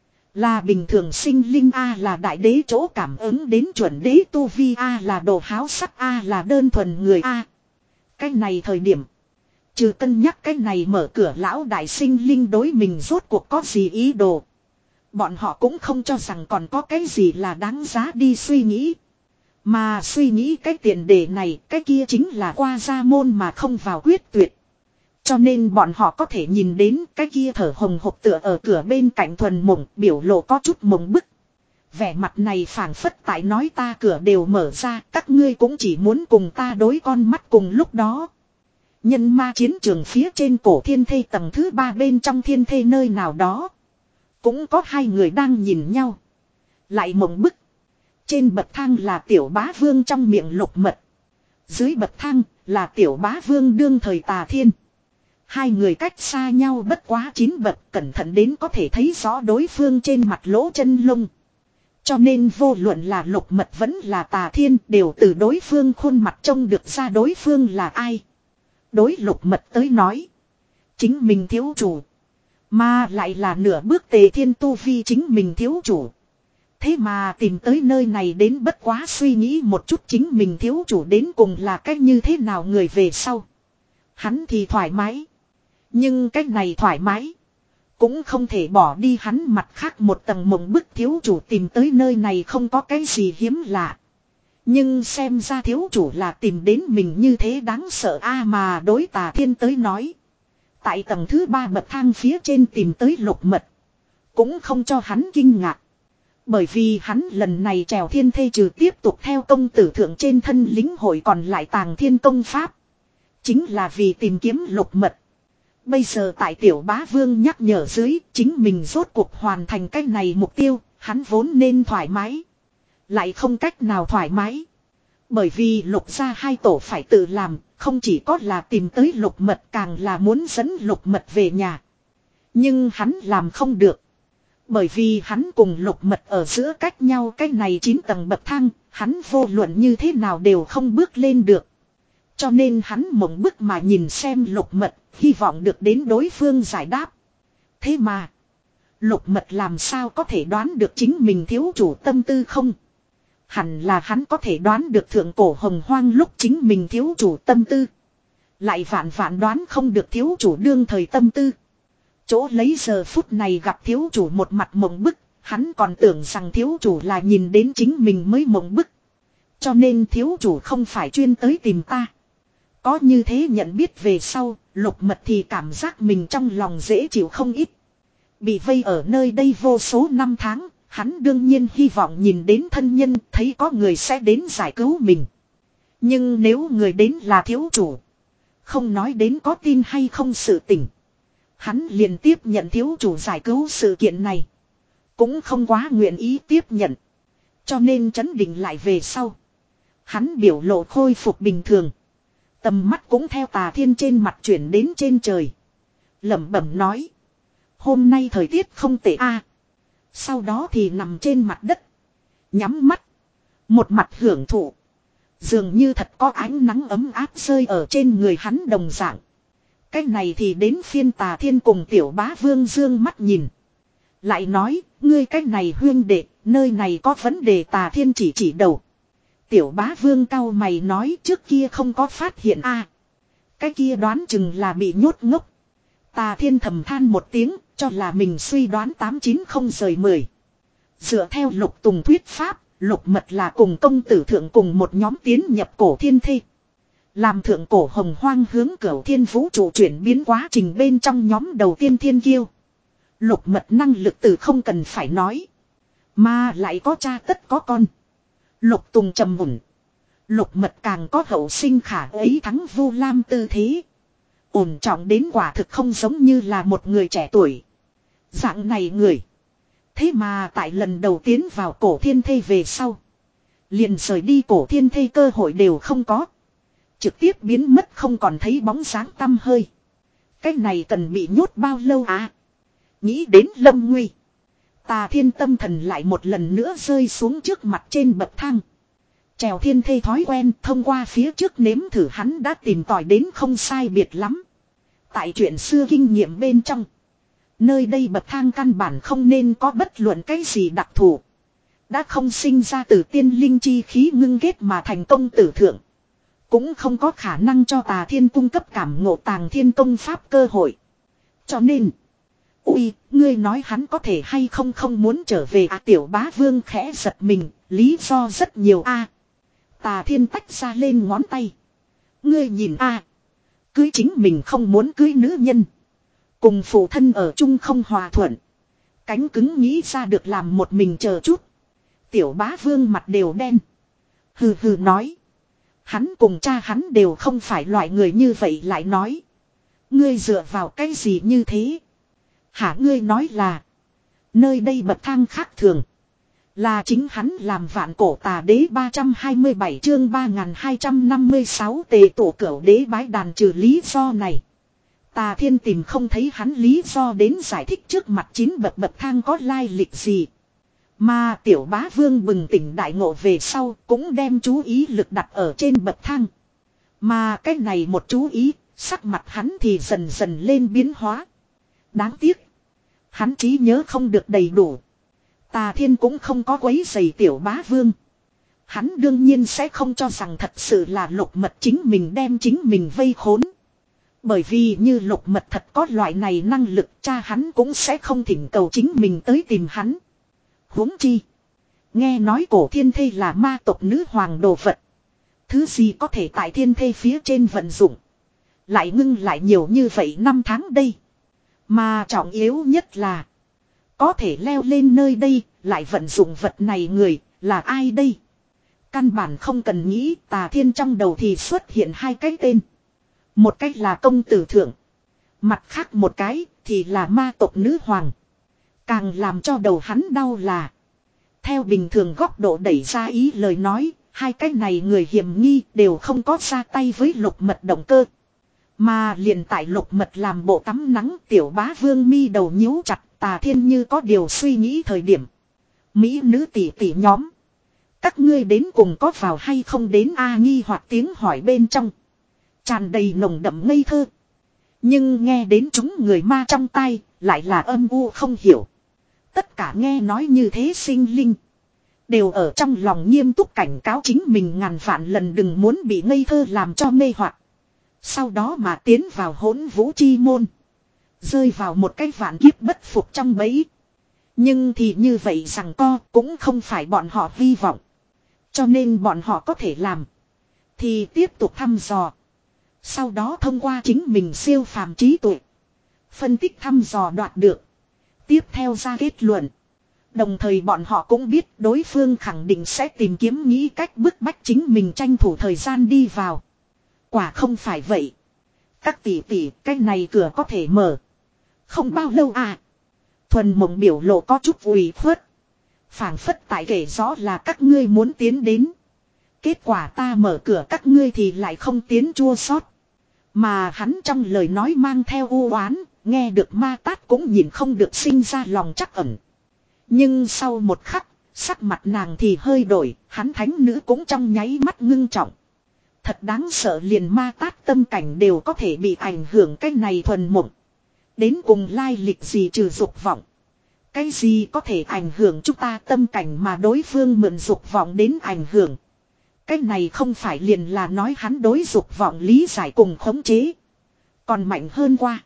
Speaker 1: Là bình thường sinh linh A, là đại đế chỗ cảm ứng đến chuẩn đế tu vi A, là đồ háo sắc A, là đơn thuần người A. Cái này thời điểm. Trừ cân nhắc cái này mở cửa lão đại sinh linh đối mình rốt cuộc có gì ý đồ. Bọn họ cũng không cho rằng còn có cái gì là đáng giá đi suy nghĩ. Mà suy nghĩ cái tiền đề này, cái kia chính là qua gia môn mà không vào quyết tuyệt. Cho nên bọn họ có thể nhìn đến cái kia thở hồng hộc tựa ở cửa bên cạnh thuần mộng, biểu lộ có chút mộng bức. Vẻ mặt này phảng phất tại nói ta cửa đều mở ra, các ngươi cũng chỉ muốn cùng ta đối con mắt cùng lúc đó. Nhân ma chiến trường phía trên cổ thiên thê tầng thứ ba bên trong thiên thê nơi nào đó. Cũng có hai người đang nhìn nhau. Lại mộng bức. Trên bậc thang là tiểu bá vương trong miệng lục mật. Dưới bậc thang là tiểu bá vương đương thời Tà Thiên. Hai người cách xa nhau bất quá chín bậc, cẩn thận đến có thể thấy rõ đối phương trên mặt lỗ chân lông. Cho nên vô luận là lục mật vẫn là Tà Thiên đều từ đối phương khuôn mặt trông được ra đối phương là ai. Đối lục mật tới nói. Chính mình thiếu chủ. Mà lại là nửa bước tề thiên tu vi chính mình thiếu chủ. Thế mà tìm tới nơi này đến bất quá suy nghĩ một chút chính mình thiếu chủ đến cùng là cách như thế nào người về sau. Hắn thì thoải mái. Nhưng cách này thoải mái. Cũng không thể bỏ đi hắn mặt khác một tầng mộng bức thiếu chủ tìm tới nơi này không có cái gì hiếm lạ. Nhưng xem ra thiếu chủ là tìm đến mình như thế đáng sợ a mà đối Tà Thiên tới nói. Tại tầng thứ ba bậc thang phía trên tìm tới lục mật. Cũng không cho hắn kinh ngạc. Bởi vì hắn lần này trèo thiên thê trừ tiếp tục theo công tử thượng trên thân lính hội còn lại tàng thiên công pháp. Chính là vì tìm kiếm lục mật. Bây giờ tại tiểu bá vương nhắc nhở dưới chính mình rốt cuộc hoàn thành cái này mục tiêu. Hắn vốn nên thoải mái. Lại không cách nào thoải mái. Bởi vì lục gia hai tổ phải tự làm. Không chỉ có là tìm tới lục mật càng là muốn dẫn lục mật về nhà. Nhưng hắn làm không được. Bởi vì hắn cùng lục mật ở giữa cách nhau cái này chín tầng bậc thang, hắn vô luận như thế nào đều không bước lên được. Cho nên hắn mộng bức mà nhìn xem lục mật, hy vọng được đến đối phương giải đáp. Thế mà, lục mật làm sao có thể đoán được chính mình thiếu chủ tâm tư không? Hẳn là hắn có thể đoán được thượng cổ hồng hoang lúc chính mình thiếu chủ tâm tư. Lại vạn vạn đoán không được thiếu chủ đương thời tâm tư. Chỗ lấy giờ phút này gặp thiếu chủ một mặt mộng bức, hắn còn tưởng rằng thiếu chủ là nhìn đến chính mình mới mộng bức. Cho nên thiếu chủ không phải chuyên tới tìm ta. Có như thế nhận biết về sau, lục mật thì cảm giác mình trong lòng dễ chịu không ít. Bị vây ở nơi đây vô số năm tháng, hắn đương nhiên hy vọng nhìn đến thân nhân, thấy có người sẽ đến giải cứu mình. Nhưng nếu người đến là thiếu chủ, không nói đến có tin hay không sự tình. Hắn liền tiếp nhận thiếu chủ giải cứu sự kiện này. Cũng không quá nguyện ý tiếp nhận. Cho nên chấn định lại về sau. Hắn biểu lộ khôi phục bình thường. Tầm mắt cũng theo Tà Thiên trên mặt chuyển đến trên trời. Lẩm bẩm nói. Hôm nay thời tiết không tệ a. Sau đó thì nằm trên mặt đất. Nhắm mắt. Một mặt hưởng thụ. Dường như thật có ánh nắng ấm áp rơi ở trên người hắn đồng dạng. Cái này thì đến phiên Tà Thiên cùng tiểu bá vương dương mắt nhìn. Lại nói, ngươi cái này huyên đệ, nơi này có vấn đề. Tà Thiên chỉ chỉ đầu. Tiểu bá vương cau mày nói trước kia không có phát hiện a. À, cái kia đoán chừng là bị nhốt ngốc. Tà Thiên thầm than một tiếng, cho là mình suy đoán tám chín không rời mười. Dựa theo Lục Tùng thuyết pháp, Lục Mật là cùng công tử thượng cùng một nhóm tiến nhập cổ thiên thê. Làm thượng cổ hồng hoang hướng cửu thiên vũ trụ chuyển biến quá trình bên trong nhóm đầu tiên thiên kiêu. Lục Mật năng lực từ không cần phải nói. Mà lại có cha tất có con. Lục Tùng trầm mùn. Lục Mật càng có hậu sinh khả ấy thắng Vu Lam tư thế. Ổn trọng đến quả thực không giống như là một người trẻ tuổi. Dạng này người. Thế mà tại lần đầu tiến vào cổ thiên thê về sau. Liền rời đi cổ thiên thê cơ hội đều không có. Trực tiếp biến mất không còn thấy bóng dáng tăm hơi. Cái này cần bị nhốt bao lâu à? Nghĩ đến Lâm Nguy. Tà Thiên tâm thần lại một lần nữa rơi xuống trước mặt trên bậc thang. Trèo thiên thê thói quen thông qua phía trước nếm thử hắn đã tìm tòi đến không sai biệt lắm. Tại chuyện xưa kinh nghiệm bên trong. Nơi đây bậc thang căn bản không nên có bất luận cái gì đặc thù. Đã không sinh ra từ tiên linh chi khí ngưng kết mà thành công tử thượng. Cũng không có khả năng cho Tà Thiên cung cấp cảm ngộ tàng thiên công pháp cơ hội. Cho nên. Ui, ngươi nói hắn có thể hay không không muốn trở về à, tiểu bá vương khẽ giật mình, lý do rất nhiều a. À, Tà Thiên tách ra lên ngón tay. Ngươi nhìn a, à, cưới chính mình không muốn cưới nữ nhân. Cùng phụ thân ở chung không hòa thuận. Cánh cứng nghĩ ra được làm một mình chờ chút. Tiểu bá vương mặt đều đen. Hừ hừ nói. Hắn cùng cha hắn đều không phải loại người như vậy lại nói. Ngươi dựa vào cái gì như thế? Hả, ngươi nói là. Nơi đây bậc thang khác thường. Là chính hắn làm vạn cổ tà đế ba trăm hai mươi bảy chương ba nghìn hai trăm năm mươi sáu tề tổ cửu đế bái đàn trừ lý do này. Tà Thiên tìm không thấy hắn lý do đến giải thích trước mặt chín bậc bậc thang có lai lịch gì. Mà tiểu bá vương bừng tỉnh đại ngộ về sau cũng đem chú ý lực đặt ở trên bậc thang. Mà cái này một chú ý, sắc mặt hắn thì dần dần lên biến hóa. Đáng tiếc. Hắn trí nhớ không được đầy đủ. Tà Thiên cũng không có quấy rầy tiểu bá vương. Hắn đương nhiên sẽ không cho rằng thật sự là Lục Mật chính mình đem chính mình vây khốn. Bởi vì như Lục Mật thật có loại này năng lực, cha hắn cũng sẽ không thỉnh cầu chính mình tới tìm hắn. Huống chi. Nghe nói cổ thiên thê là ma tộc nữ hoàng đồ vật. Thứ gì có thể tại thiên thê phía trên vận dụng. Lại ngưng lại nhiều như vậy năm tháng đây. Mà trọng yếu nhất là. Có thể leo lên nơi đây, lại vận dụng vật này người, là ai đây? Căn bản không cần nghĩ, Tà Thiên trong đầu thì xuất hiện hai cái tên. Một cái là công tử thượng. Mặt khác một cái thì là ma tộc nữ hoàng. Càng làm cho đầu hắn đau là. Theo bình thường góc độ đẩy ra ý lời nói, hai cái này người hiểm nghi đều không có ra tay với Lục Mật động cơ. Mà liền tại Lục Mật làm bộ tắm nắng, tiểu bá vương mi đầu nhíu chặt. Tà Thiên như có điều suy nghĩ thời điểm. Mỹ nữ tỷ tỷ nhóm. Các ngươi đến cùng có vào hay không đến a, nghi hoặc tiếng hỏi bên trong. Tràn đầy nồng đậm ngây thơ. Nhưng nghe đến chúng người ma trong tai, lại là âm u không hiểu. Tất cả nghe nói như thế sinh linh. Đều ở trong lòng nghiêm túc cảnh cáo chính mình ngàn vạn lần đừng muốn bị ngây thơ làm cho mê hoặc. Sau đó mà tiến vào hỗn vũ chi môn. Rơi vào một cái vạn kiếp bất phục trong bẫy. Nhưng thì như vậy rằng co cũng không phải bọn họ hy vọng. Cho nên bọn họ có thể làm. Thì tiếp tục thăm dò. Sau đó thông qua chính mình siêu phàm trí tuệ. Phân tích thăm dò đoạt được. Tiếp theo ra kết luận. Đồng thời bọn họ cũng biết đối phương khẳng định sẽ tìm kiếm nghĩ cách bức bách chính mình tranh thủ thời gian đi vào. Quả không phải vậy. Các tỷ tỷ, cái này cửa có thể mở. Không bao lâu à. Thuần Mộng biểu lộ có chút ủy khuất. Phảng phất tại kể rõ là các ngươi muốn tiến đến. Kết quả ta mở cửa các ngươi thì lại không tiến chua xót. Mà hắn trong lời nói mang theo u oán, nghe được Ma Tát cũng nhìn không được sinh ra lòng trắc ẩn. Nhưng sau một khắc, sắc mặt nàng thì hơi đổi, hắn thánh nữ cũng trong nháy mắt ngưng trọng. Thật đáng sợ, liền Ma Tát tâm cảnh đều có thể bị ảnh hưởng, cái này Thuần Mộng. Đến cùng lai lịch gì trừ dục vọng. Cái gì có thể ảnh hưởng chúng ta tâm cảnh mà đối phương mượn dục vọng đến ảnh hưởng. Cái này không phải liền là nói hắn đối dục vọng lý giải cùng khống chế. Còn mạnh hơn qua.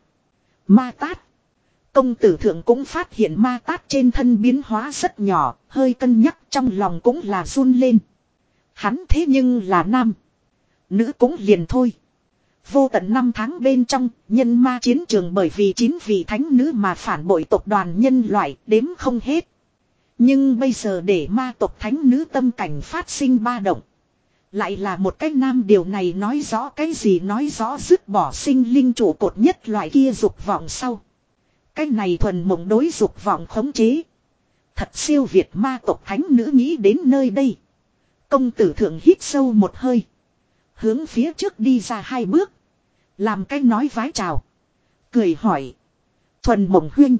Speaker 1: Ma Tát. Công tử thượng cũng phát hiện Ma Tát trên thân biến hóa rất nhỏ, hơi cân nhắc trong lòng cũng là run lên. Hắn thế nhưng là nam. Nữ cũng liền thôi. Vô tận năm tháng bên trong, nhân ma chiến trường bởi vì chín vị thánh nữ mà phản bội tộc đoàn nhân loại đếm không hết. Nhưng bây giờ để ma tộc thánh nữ tâm cảnh phát sinh ba động. Lại là một cái nam, điều này nói rõ cái gì, nói rõ dứt bỏ sinh linh trụ cột nhất loại kia dục vọng sau. Cái này Thuần Mộng đối dục vọng khống chế. Thật siêu việt ma tộc thánh nữ nghĩ đến nơi đây. Công tử thượng hít sâu một hơi. Hướng phía trước đi ra hai bước. Làm cái nói vái chào. Cười hỏi. Thuần Mộng huynh.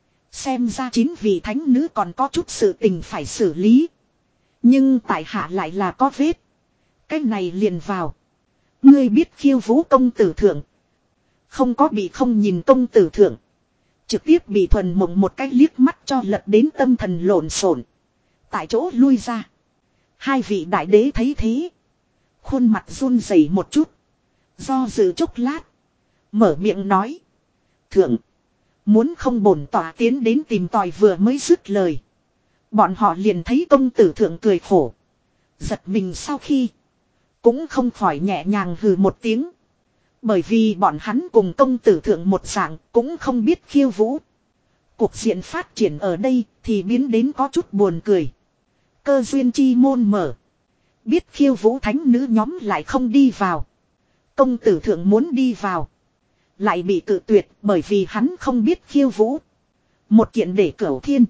Speaker 1: Xem ra chín vị thánh nữ còn có chút sự tình phải xử lý. Nhưng tại hạ lại là có vết. Cái này liền vào. Ngươi biết khiêu vũ công tử thượng. Không có bị không nhìn công tử thượng. Trực tiếp bị Thuần Mộng một cái liếc mắt cho lật đến tâm thần lộn xộn. Tại chỗ lui ra. Hai vị đại đế thấy thế. Khuôn mặt run rẩy một chút. Do dự chốc lát. Mở miệng nói. Thượng. Muốn không bổn tỏa tiến đến tìm tòi vừa mới dứt lời. Bọn họ liền thấy công tử thượng cười khổ. Giật mình sau khi. Cũng không khỏi nhẹ nhàng hừ một tiếng. Bởi vì bọn hắn cùng công tử thượng một dạng cũng không biết khiêu vũ. Cuộc diện phát triển ở đây thì biến đến có chút buồn cười. Cơ duyên chi môn mở. Biết khiêu vũ thánh nữ nhóm lại không đi vào. Công tử thượng muốn đi vào. Lại bị cự tuyệt bởi vì hắn không biết khiêu vũ. Một kiện để cửu thiên.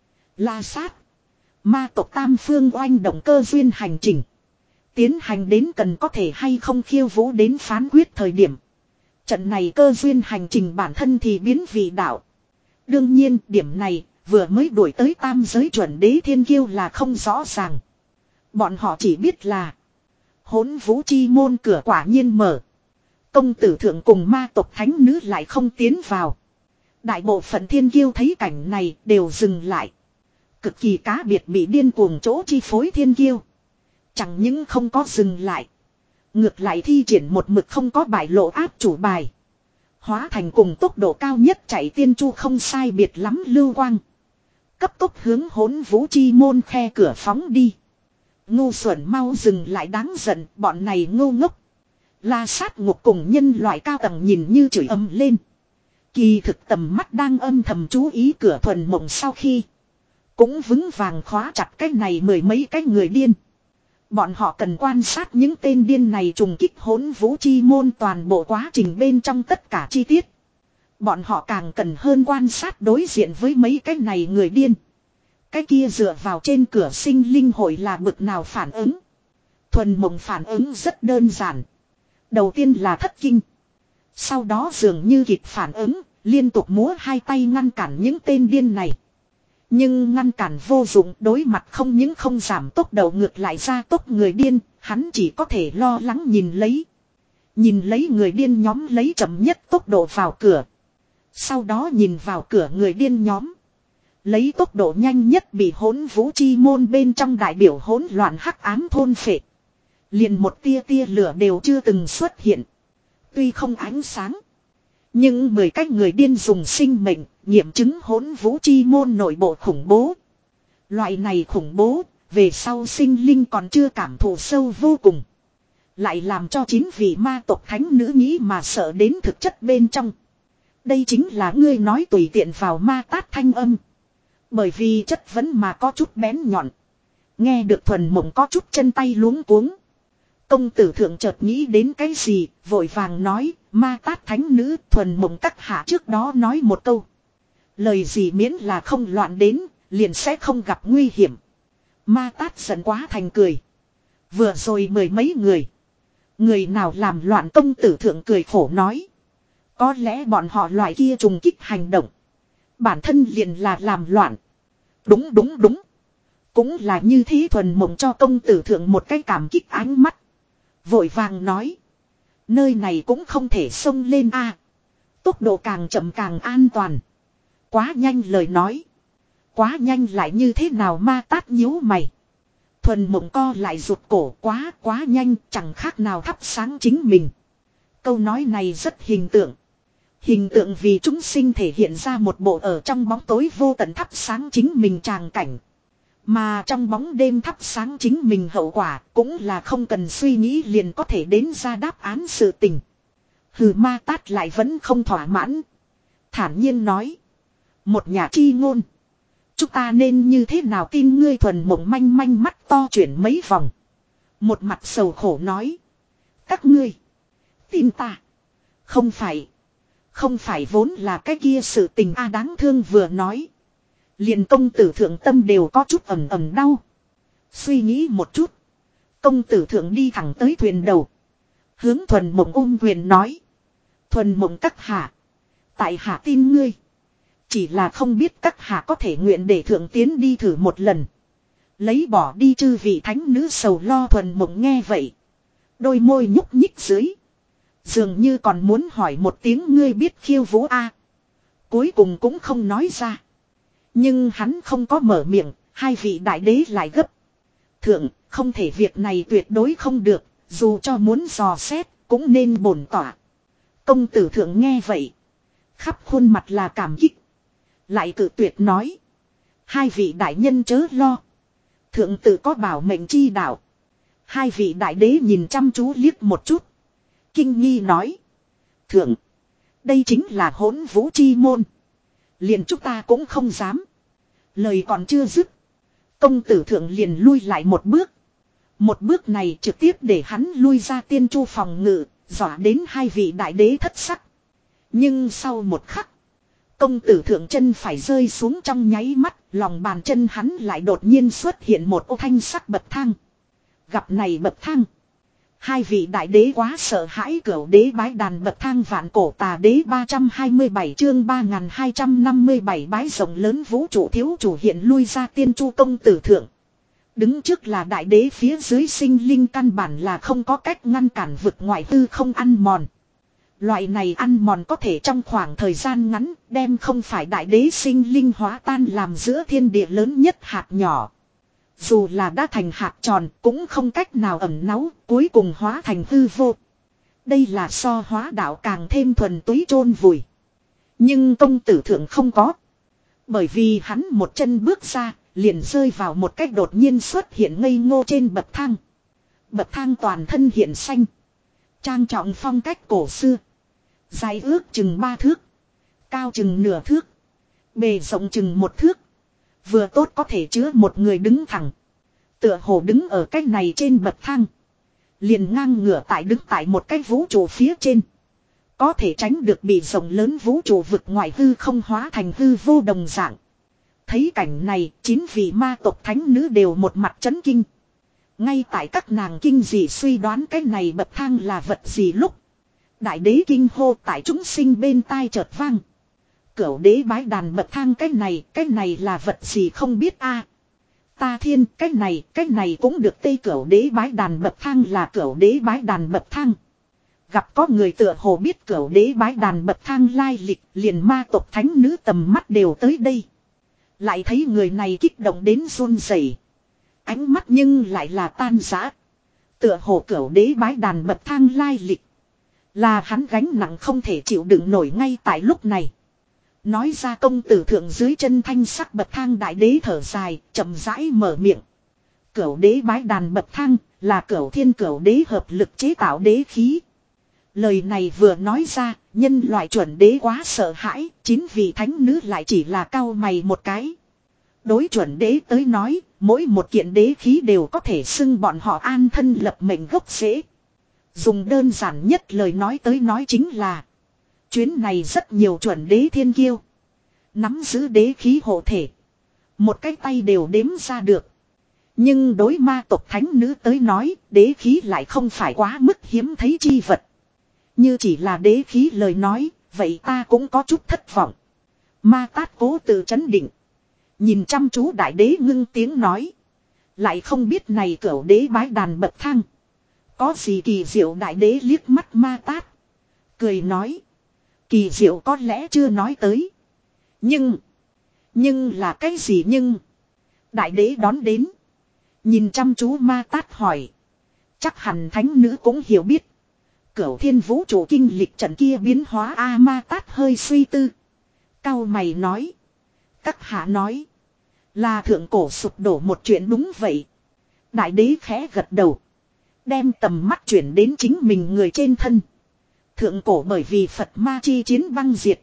Speaker 1: La sát. Ma tộc tam phương oanh động cơ duyên hành trình. Tiến hành đến cần có thể hay không khiêu vũ đến phán quyết thời điểm. Trận này cơ duyên hành trình bản thân thì biến vị đạo. Đương nhiên điểm này vừa mới đuổi tới tam giới chuẩn đế thiên kiêu là không rõ ràng. Bọn họ chỉ biết là hỗn vũ chi môn cửa quả nhiên mở. Công tử thượng cùng ma tộc thánh nữ lại không tiến vào. Đại bộ phận thiên kiêu thấy cảnh này đều dừng lại. Cực kỳ cá biệt bị điên cuồng chỗ chi phối thiên kiêu. Chẳng những không có dừng lại. Ngược lại thi triển một mực không có bài lộ áp chủ bài. Hóa thành cùng tốc độ cao nhất chạy tiên chu không sai biệt lắm lưu quang. Cấp tốc hướng hỗn vũ chi môn khe cửa phóng đi. Ngu xuẩn mau dừng lại đáng giận bọn này ngu ngốc. La sát ngục cùng nhân loại cao tầng nhìn như chửi ầm lên. Kỳ thực tầm mắt đang âm thầm chú ý cửa thuần mộng sau khi. Cũng vững vàng khóa chặt cái này mười mấy cái người điên. Bọn họ cần quan sát những tên điên này trùng kích hỗn vũ chi môn toàn bộ quá trình bên trong tất cả chi tiết. Bọn họ càng cần hơn quan sát đối diện với mấy cái này người điên. Cái kia dựa vào trên cửa sinh linh hội là bực nào phản ứng. Thuần mộng phản ứng rất đơn giản. Đầu tiên là thất kinh. Sau đó dường như kịp phản ứng, liên tục múa hai tay ngăn cản những tên điên này. Nhưng ngăn cản vô dụng đối mặt không những không giảm tốc độ ngược lại ra tốc người điên, hắn chỉ có thể lo lắng nhìn lấy. Nhìn lấy người điên nhóm lấy chậm nhất tốc độ vào cửa. Sau đó nhìn vào cửa người điên nhóm. Lấy tốc độ nhanh nhất bị hỗn vũ chi môn bên trong đại biểu hỗn loạn hắc ám thôn phệ. Liền một tia tia lửa đều chưa từng xuất hiện. Tuy không ánh sáng. Nhưng mười cách người điên dùng sinh mệnh, nghiệm chứng hỗn vũ chi môn nội bộ khủng bố. Loại này khủng bố, về sau sinh linh còn chưa cảm thụ sâu vô cùng. Lại làm cho chín vị ma tộc thánh nữ nghĩ mà sợ đến thực chất bên trong. Đây chính là ngươi nói tùy tiện vào ma tát thanh âm. Bởi vì chất vấn mà có chút bén nhọn. Nghe được thuần mộng có chút chân tay luống cuống. Công tử thượng chợt nghĩ đến cái gì, vội vàng nói, ma tát thánh nữ thuần mộng các hạ trước đó nói một câu. Lời gì miễn là không loạn đến, liền sẽ không gặp nguy hiểm. Ma tát giận quá thành cười. Vừa rồi mười mấy người. Người nào làm loạn công tử thượng cười khổ nói. Có lẽ bọn họ loại kia trùng kích hành động. Bản thân liền là làm loạn. Đúng đúng đúng. Cũng là như thế thuần mộng cho công tử thượng một cái cảm kích ánh mắt. Vội vàng nói. Nơi này cũng không thể xông lên a. À, tốc độ càng chậm càng an toàn. Quá nhanh lời nói. Quá nhanh lại như thế nào ma tát nhíu mày. Thuần mộng co lại rụt cổ quá quá nhanh chẳng khác nào thắp sáng chính mình. Câu nói này rất hình tượng. Hình tượng vì chúng sinh thể hiện ra một bộ ở trong bóng tối vô tận thắp sáng chính mình tràng cảnh. Mà trong bóng đêm thắp sáng chính mình hậu quả cũng là không cần suy nghĩ liền có thể đến ra đáp án sự tình. Hừ ma tát lại vẫn không thỏa mãn. Thản nhiên nói. Một nhà chi ngôn. Chúng ta nên như thế nào tin ngươi thuần mộng manh manh mắt to chuyển mấy vòng. Một mặt sầu khổ nói. Các ngươi. Tin ta. Không phải. Không phải vốn là cái kia sự tình a đáng thương vừa nói. Liền công tử thượng tâm đều có chút ẩm ẩm đau. Suy nghĩ một chút. Công tử thượng đi thẳng tới thuyền đầu. Hướng thuần mộng ôm quyền nói. Thuần mộng các hạ. Tại hạ tin ngươi. Chỉ là không biết các hạ có thể nguyện để thượng tiến đi thử một lần. Lấy bỏ đi chư vị thánh nữ sầu lo thuần mộng nghe vậy. Đôi môi nhúc nhích dưới. Dường như còn muốn hỏi một tiếng ngươi biết khiêu vũ a. Cuối cùng cũng không nói ra. Nhưng hắn không có mở miệng, hai vị đại đế lại gấp. Thượng, không thể việc này tuyệt đối không được, dù cho muốn dò xét, cũng nên bổn tỏa. Công tử thượng nghe vậy. Khắp khuôn mặt là cảm kích. Lại cự tuyệt nói. Hai vị đại nhân chớ lo. Thượng tự có bảo mệnh chi đạo. Hai vị đại đế nhìn chăm chú liếc một chút. Kinh nghi nói. Thượng. Đây chính là hỗn vũ chi môn. Liền chúng ta cũng không dám. Lời còn chưa dứt. Công tử thượng liền lui lại một bước. Một bước này trực tiếp để hắn lui ra tiên chu phòng ngự. Dọa đến hai vị đại đế thất sắc. Nhưng sau một khắc. Công tử thượng chân phải rơi xuống trong nháy mắt. Lòng bàn chân hắn lại đột nhiên xuất hiện một ô thanh sắc bậc thang. Gặp này bậc thang. Hai vị đại đế quá sợ hãi, cửu đế bái đàn bậc thang vạn cổ tà đế ba trăm hai mươi bảy chương ba nghìn hai trăm năm mươi bảy bái rộng lớn vũ trụ thiếu chủ hiện lui ra tiên chu công tử thượng. Đứng trước là đại đế phía dưới sinh linh căn bản là không có cách ngăn cản vực ngoại tư không ăn mòn. Loại này ăn mòn có thể trong khoảng thời gian ngắn đem không phải đại đế sinh linh hóa tan làm giữa thiên địa lớn nhất hạt nhỏ. Dù là đã thành hạt tròn cũng không cách nào ẩn náu, cuối cùng hóa thành hư vô. Đây là so hóa đạo càng thêm thuần túy chôn vùi. Nhưng công tử thượng không có. Bởi vì hắn một chân bước ra, liền rơi vào một cách đột nhiên xuất hiện ngây ngô trên bậc thang. Bậc thang toàn thân hiện xanh. Trang trọng phong cách cổ xưa. Dài ước chừng ba thước. Cao chừng nửa thước. Bề rộng chừng một thước. Vừa tốt có thể chứa một người đứng thẳng. Tựa hồ đứng ở cái này trên bậc thang. Liền ngang ngửa tại đứng tại một cái vũ trụ phía trên. Có thể tránh được bị rộng lớn vũ trụ vực ngoại hư không hóa thành hư vô đồng dạng. Thấy cảnh này, chín vị ma tộc thánh nữ đều một mặt chấn kinh. Ngay tại các nàng kinh dị suy đoán cái này bậc thang là vật gì lúc. Đại đế kinh hô tại chúng sinh bên tai chợt vang. Cửu đế bái đàn bậc thang cái này, cái này là vật gì không biết a. Ta thiên, cái này, cái này cũng được tây cửu đế bái đàn bậc thang là cửu đế bái đàn bậc thang. Gặp có người tựa hồ biết cửu đế bái đàn bậc thang lai lịch, liền ma tộc thánh nữ tầm mắt đều tới đây. Lại thấy người này kích động đến run rẩy, ánh mắt nhưng lại là tan rã. Tựa hồ cửu đế bái đàn bậc thang lai lịch, là hắn gánh nặng không thể chịu đựng nổi ngay tại lúc này. Nói ra công tử thượng dưới chân thanh sắc bậc thang đại đế thở dài, chậm rãi mở miệng. Cửu đế bái đàn bậc thang, là cửu thiên cửu đế hợp lực chế tạo đế khí. Lời này vừa nói ra, nhân loại chuẩn đế quá sợ hãi, chín vị thánh nữ lại chỉ là cau mày một cái. Đối chuẩn đế tới nói, mỗi một kiện đế khí đều có thể xưng bọn họ an thân lập mệnh gốc rễ. Dùng đơn giản nhất lời nói tới nói chính là chuyến này rất nhiều chuẩn đế thiên kiêu nắm giữ đế khí hộ thể, một cái tay đều đếm ra được. Nhưng đối ma tộc thánh nữ tới nói, đế khí lại không phải quá mức hiếm thấy chi vật. Như chỉ là đế khí lời nói, vậy ta cũng có chút thất vọng. Ma Tát cố tự trấn định, nhìn chăm chú đại đế ngưng tiếng nói. Lại không biết này cửu đế bái đàn bậc thang có gì kỳ diệu. Đại đế liếc mắt Ma Tát, cười nói. Kỳ diệu có lẽ chưa nói tới. Nhưng, nhưng là cái gì nhưng? Đại đế đón đến, nhìn chăm chú Ma Tát hỏi. Chắc hẳn thánh nữ cũng hiểu biết. Cửu thiên vũ trụ kinh lịch trận kia biến hóa a. Ma Tát hơi suy tư, cau mày nói. Các hạ nói là thượng cổ sụp đổ một chuyện đúng vậy. Đại đế khẽ gật đầu, đem tầm mắt chuyển đến chính mình người trên thân. Thượng cổ bởi vì Phật ma chi chiến băng diệt,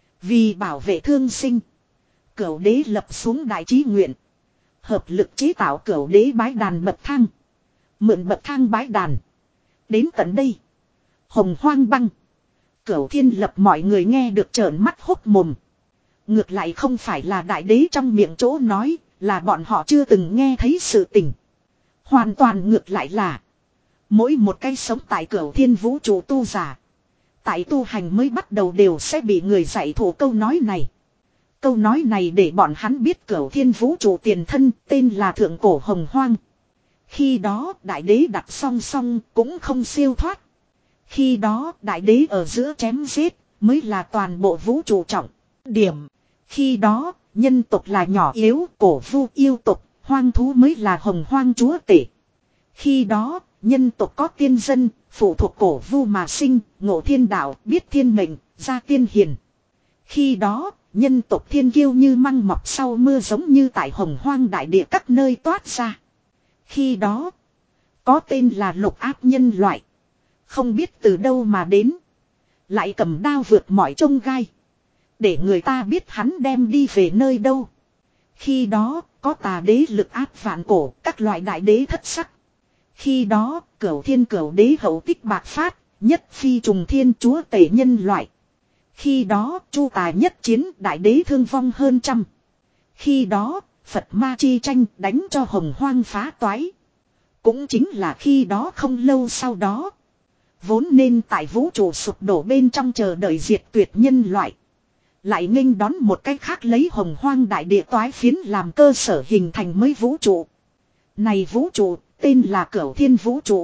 Speaker 1: vì bảo vệ thương sinh, cửu đế lập xuống đại chí nguyện, hợp lực chế tạo cửu đế bái đàn bậc thang, mượn bậc thang bái đàn. Đến tận đây, hồng hoang băng, cửu thiên lập mọi người nghe được trợn mắt hốt mồm. Ngược lại không phải là đại đế trong miệng chỗ nói, là bọn họ chưa từng nghe thấy sự tình. Hoàn toàn ngược lại là mỗi một cái sống tại cửu thiên vũ trụ tu giả, tại tu hành mới bắt đầu đều sẽ bị người dạy thủ câu nói này. Câu nói này để bọn hắn biết cửu thiên vũ trụ tiền thân tên là thượng cổ hồng hoang. Khi đó đại đế đặt song song cũng không siêu thoát. Khi đó đại đế ở giữa chém giết mới là toàn bộ vũ trụ trọng điểm. Khi đó nhân tộc là nhỏ yếu, cổ vu yêu tộc, hoang thú mới là hồng hoang chúa tể. Khi đó nhân tộc có tiên dân, phụ thuộc cổ vu mà sinh, ngộ thiên đạo, biết thiên mệnh, ra tiên hiền. Khi đó, nhân tộc thiên kiêu như măng mọc sau mưa giống như tại hồng hoang đại địa các nơi toát ra. Khi đó, có tên là lục áp nhân loại. Không biết từ đâu mà đến. Lại cầm đao vượt mọi chông gai. Để người ta biết hắn đem đi về nơi đâu. Khi đó, có tà đế lực áp vạn cổ, các loại đại đế thất sắc. Khi đó, cửu thiên cửu đế hậu tích bạc phát, nhất phi trùng thiên chúa tể nhân loại. Khi đó, chu tà nhất chiến, đại đế thương vong hơn trăm. Khi đó, Phật ma chi tranh đánh cho hồng hoang phá toái. Cũng chính là khi đó không lâu sau đó. Vốn nên tại vũ trụ sụp đổ bên trong chờ đợi diệt tuyệt nhân loại. Lại nghênh đón một cách khác lấy hồng hoang đại địa toái phiến làm cơ sở hình thành mới vũ trụ. Này vũ trụ, tên là Cửu Thiên Vũ Trụ.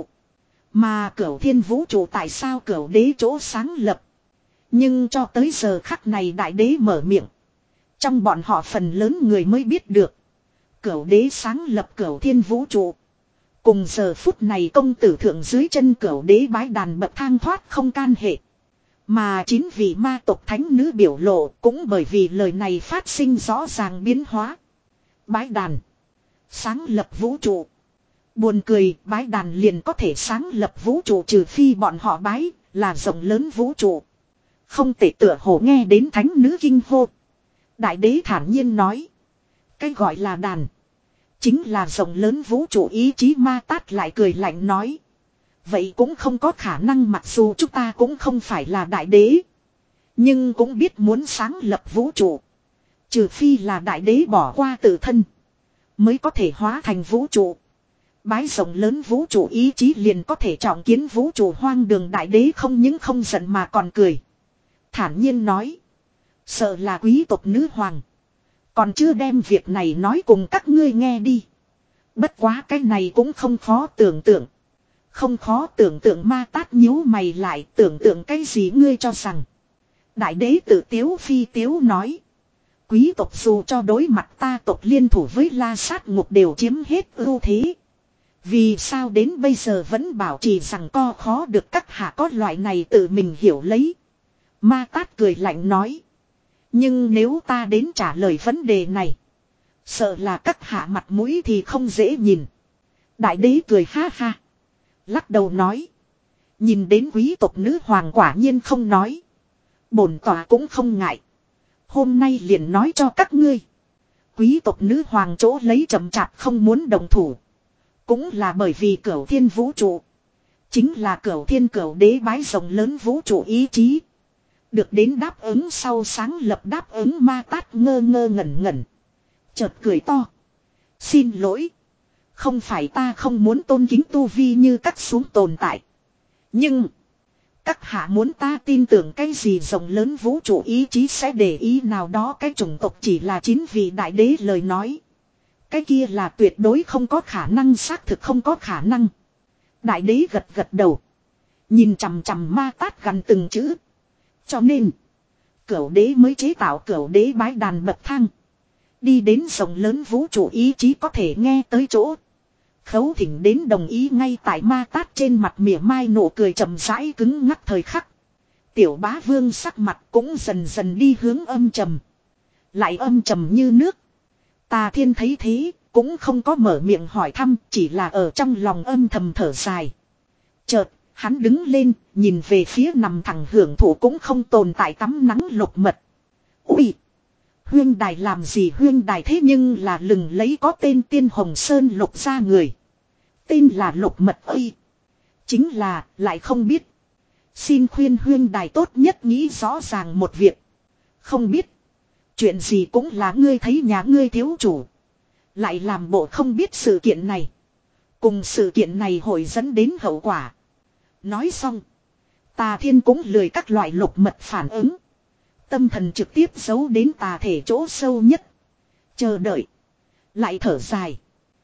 Speaker 1: Mà Cửu Thiên Vũ Trụ tại sao Cửu Đế chỗ sáng lập? Nhưng cho tới giờ khắc này đại đế mở miệng. Trong bọn họ phần lớn người mới biết được. Cửu Đế sáng lập Cửu Thiên Vũ Trụ. Cùng giờ phút này công tử thượng dưới chân Cửu Đế bái đàn bậc thang thoát không can hệ. Mà chín vị ma tộc thánh nữ biểu lộ cũng bởi vì lời này phát sinh rõ ràng biến hóa. Bái đàn. Sáng lập vũ trụ. Buồn cười, bái đàn liền có thể sáng lập vũ trụ trừ phi bọn họ bái, là rộng lớn vũ trụ. Không thể tựa hồ nghe đến thánh nữ kinh hô. Đại đế thản nhiên nói. Cái gọi là đàn. Chính là rộng lớn vũ trụ ý chí Ma Tát lại cười lạnh nói. Vậy cũng không có khả năng mặc dù chúng ta cũng không phải là đại đế. Nhưng cũng biết muốn sáng lập vũ trụ. Trừ phi là đại đế bỏ qua tự thân. Mới có thể hóa thành vũ trụ. Bái rộng lớn vũ trụ ý chí liền có thể trọng kiến vũ trụ hoang đường đại đế không những không giận mà còn cười. Thản nhiên nói. Sợ là quý tộc nữ hoàng. Còn chưa đem việc này nói cùng các ngươi nghe đi. Bất quá cái này cũng không khó tưởng tượng. Không khó tưởng tượng Ma Tát nhíu mày lại tưởng tượng cái gì ngươi cho rằng. Đại đế tự tiếu phi tiếu nói. Quý tộc dù cho đối mặt ta tộc liên thủ với La Sát Ngục đều chiếm hết ưu thế. Vì sao đến bây giờ vẫn bảo trì rằng co khó được các hạ có loại này tự mình hiểu lấy. Ma Tát cười lạnh nói. Nhưng nếu ta đến trả lời vấn đề này. Sợ là các hạ mặt mũi thì không dễ nhìn. Đại đế cười ha ha. Lắc đầu nói. Nhìn đến quý tộc nữ hoàng quả nhiên không nói. Bổn tòa cũng không ngại. Hôm nay liền nói cho các ngươi. Quý tộc nữ hoàng chỗ lấy chậm chạp không muốn đồng thủ. Cũng là bởi vì Cửu Thiên Vũ Trụ. Chính là Cửu Thiên Cửu Đế bái rộng lớn vũ trụ ý chí. Được đến đáp ứng sau sáng lập đáp ứng Ma Tát ngơ ngơ ngẩn ngẩn. Chợt cười to. Xin lỗi. Không phải ta không muốn tôn kính tu vi như các xuống tồn tại. Nhưng. Các hạ muốn ta tin tưởng cái gì rộng lớn vũ trụ ý chí sẽ để ý nào đó cái chủng tộc chỉ là chín vị đại đế lời nói. Cái kia là tuyệt đối không có khả năng xác thực không có khả năng. Đại đế gật gật đầu. Nhìn chằm chằm Ma Tát gần từng chữ. Cho nên. Cửu đế mới chế tạo cửu đế bái đàn bậc thang. Đi đến rộng lớn vũ trụ ý chí có thể nghe tới chỗ. Khấu thỉnh đến đồng ý ngay tại Ma Tát trên mặt mỉa mai nụ cười chậm rãi cứng ngắc thời khắc. Tiểu bá vương sắc mặt cũng dần dần đi hướng âm trầm. Lại âm trầm như nước. Tà Thiên thấy thế, cũng không có mở miệng hỏi thăm, chỉ là ở trong lòng âm thầm thở dài. Chợt, hắn đứng lên, nhìn về phía nằm thẳng hưởng thụ cũng không tồn tại tắm nắng lục mật. Ui! Huyên đài làm gì huyên đài thế nhưng là lừng lấy có tên Tiên Hồng Sơn lục ra người. Tên là lục mật ơi. Chính là, lại không biết. Xin khuyên huyên đài tốt nhất nghĩ rõ ràng một việc. Không biết. Chuyện gì cũng là ngươi thấy nhà ngươi thiếu chủ. Lại làm bộ không biết sự kiện này. Cùng sự kiện này hội dẫn đến hậu quả. Nói xong. Tà Thiên cũng lười các loại lục mật phản ứng. Tâm thần trực tiếp giấu đến tà thể chỗ sâu nhất. Chờ đợi. Lại thở dài.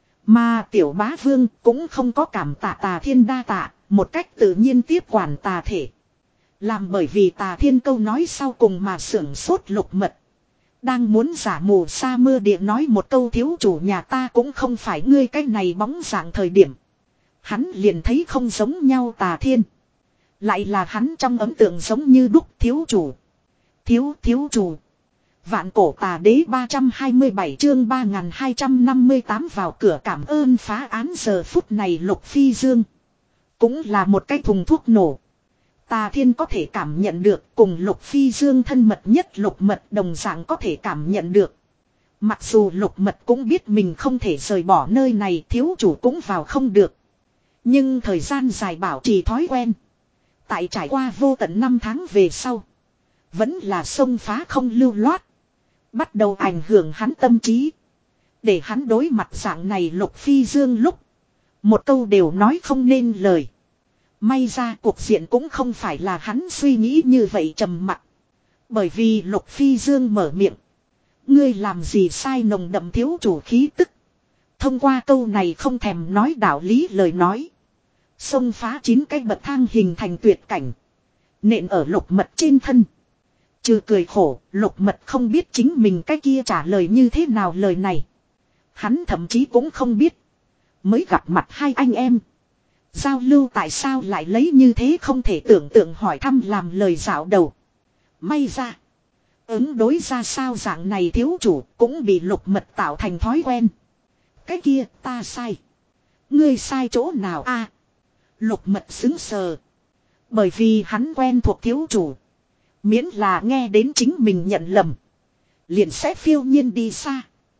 Speaker 1: Mà tiểu bá vương cũng không có cảm tạ Tà Thiên đa tạ. Một cách tự nhiên tiếp quản tà thể. Làm bởi vì Tà Thiên câu nói sau cùng mà sưởng sốt lục mật. Đang muốn giả mù sa mưa địa nói một câu thiếu chủ nhà ta cũng không phải ngươi cái này bóng dạng thời điểm. Hắn liền thấy không giống nhau Tà Thiên. Lại là hắn trong ấn tượng giống như đúc thiếu chủ. Thiếu thiếu chủ. Vạn cổ tà đế ba trăm hai mươi bảy chương ba nghìn hai trăm năm mươi tám vào cửa cảm ơn phá án giờ phút này Lục Phi Dương. Cũng là một cái thùng thuốc nổ. Tà Thiên có thể cảm nhận được cùng Lục Phi Dương thân mật nhất Lục Mật đồng dạng có thể cảm nhận được. Mặc dù Lục Mật cũng biết mình không thể rời bỏ nơi này thiếu chủ cũng vào không được. Nhưng thời gian dài bảo trì thói quen. Tại trải qua vô tận năm tháng về sau. Vẫn là xông phá không lưu loát. Bắt đầu ảnh hưởng hắn tâm trí. Để hắn đối mặt dạng này Lục Phi Dương lúc. Một câu đều nói không nên lời. May ra cuộc diện cũng không phải là hắn suy nghĩ như vậy trầm mặc. Bởi vì Lục Phi Dương mở miệng. Ngươi làm gì sai nồng đậm thiếu chủ khí tức. Thông qua câu này không thèm nói đạo lý lời nói. Xông phá chín cái bậc thang hình thành tuyệt cảnh. Nện ở Lục Mật trên thân. Trừ cười khổ, Lục Mật không biết chính mình cái kia trả lời như thế nào lời này. Hắn thậm chí cũng không biết. Mới gặp mặt hai anh em. Giao lưu tại sao lại lấy như thế không thể tưởng tượng hỏi thăm làm lời dạo đầu. May ra. Ứng đối ra sao dạng này thiếu chủ cũng bị Lục Mật tạo thành thói quen. Cái kia ta sai. Ngươi sai chỗ nào a? Lục Mật xứng sờ. Bởi vì hắn quen thuộc thiếu chủ. Miễn là nghe đến chính mình nhận lầm. Liền sẽ phiêu nhiên đi xa.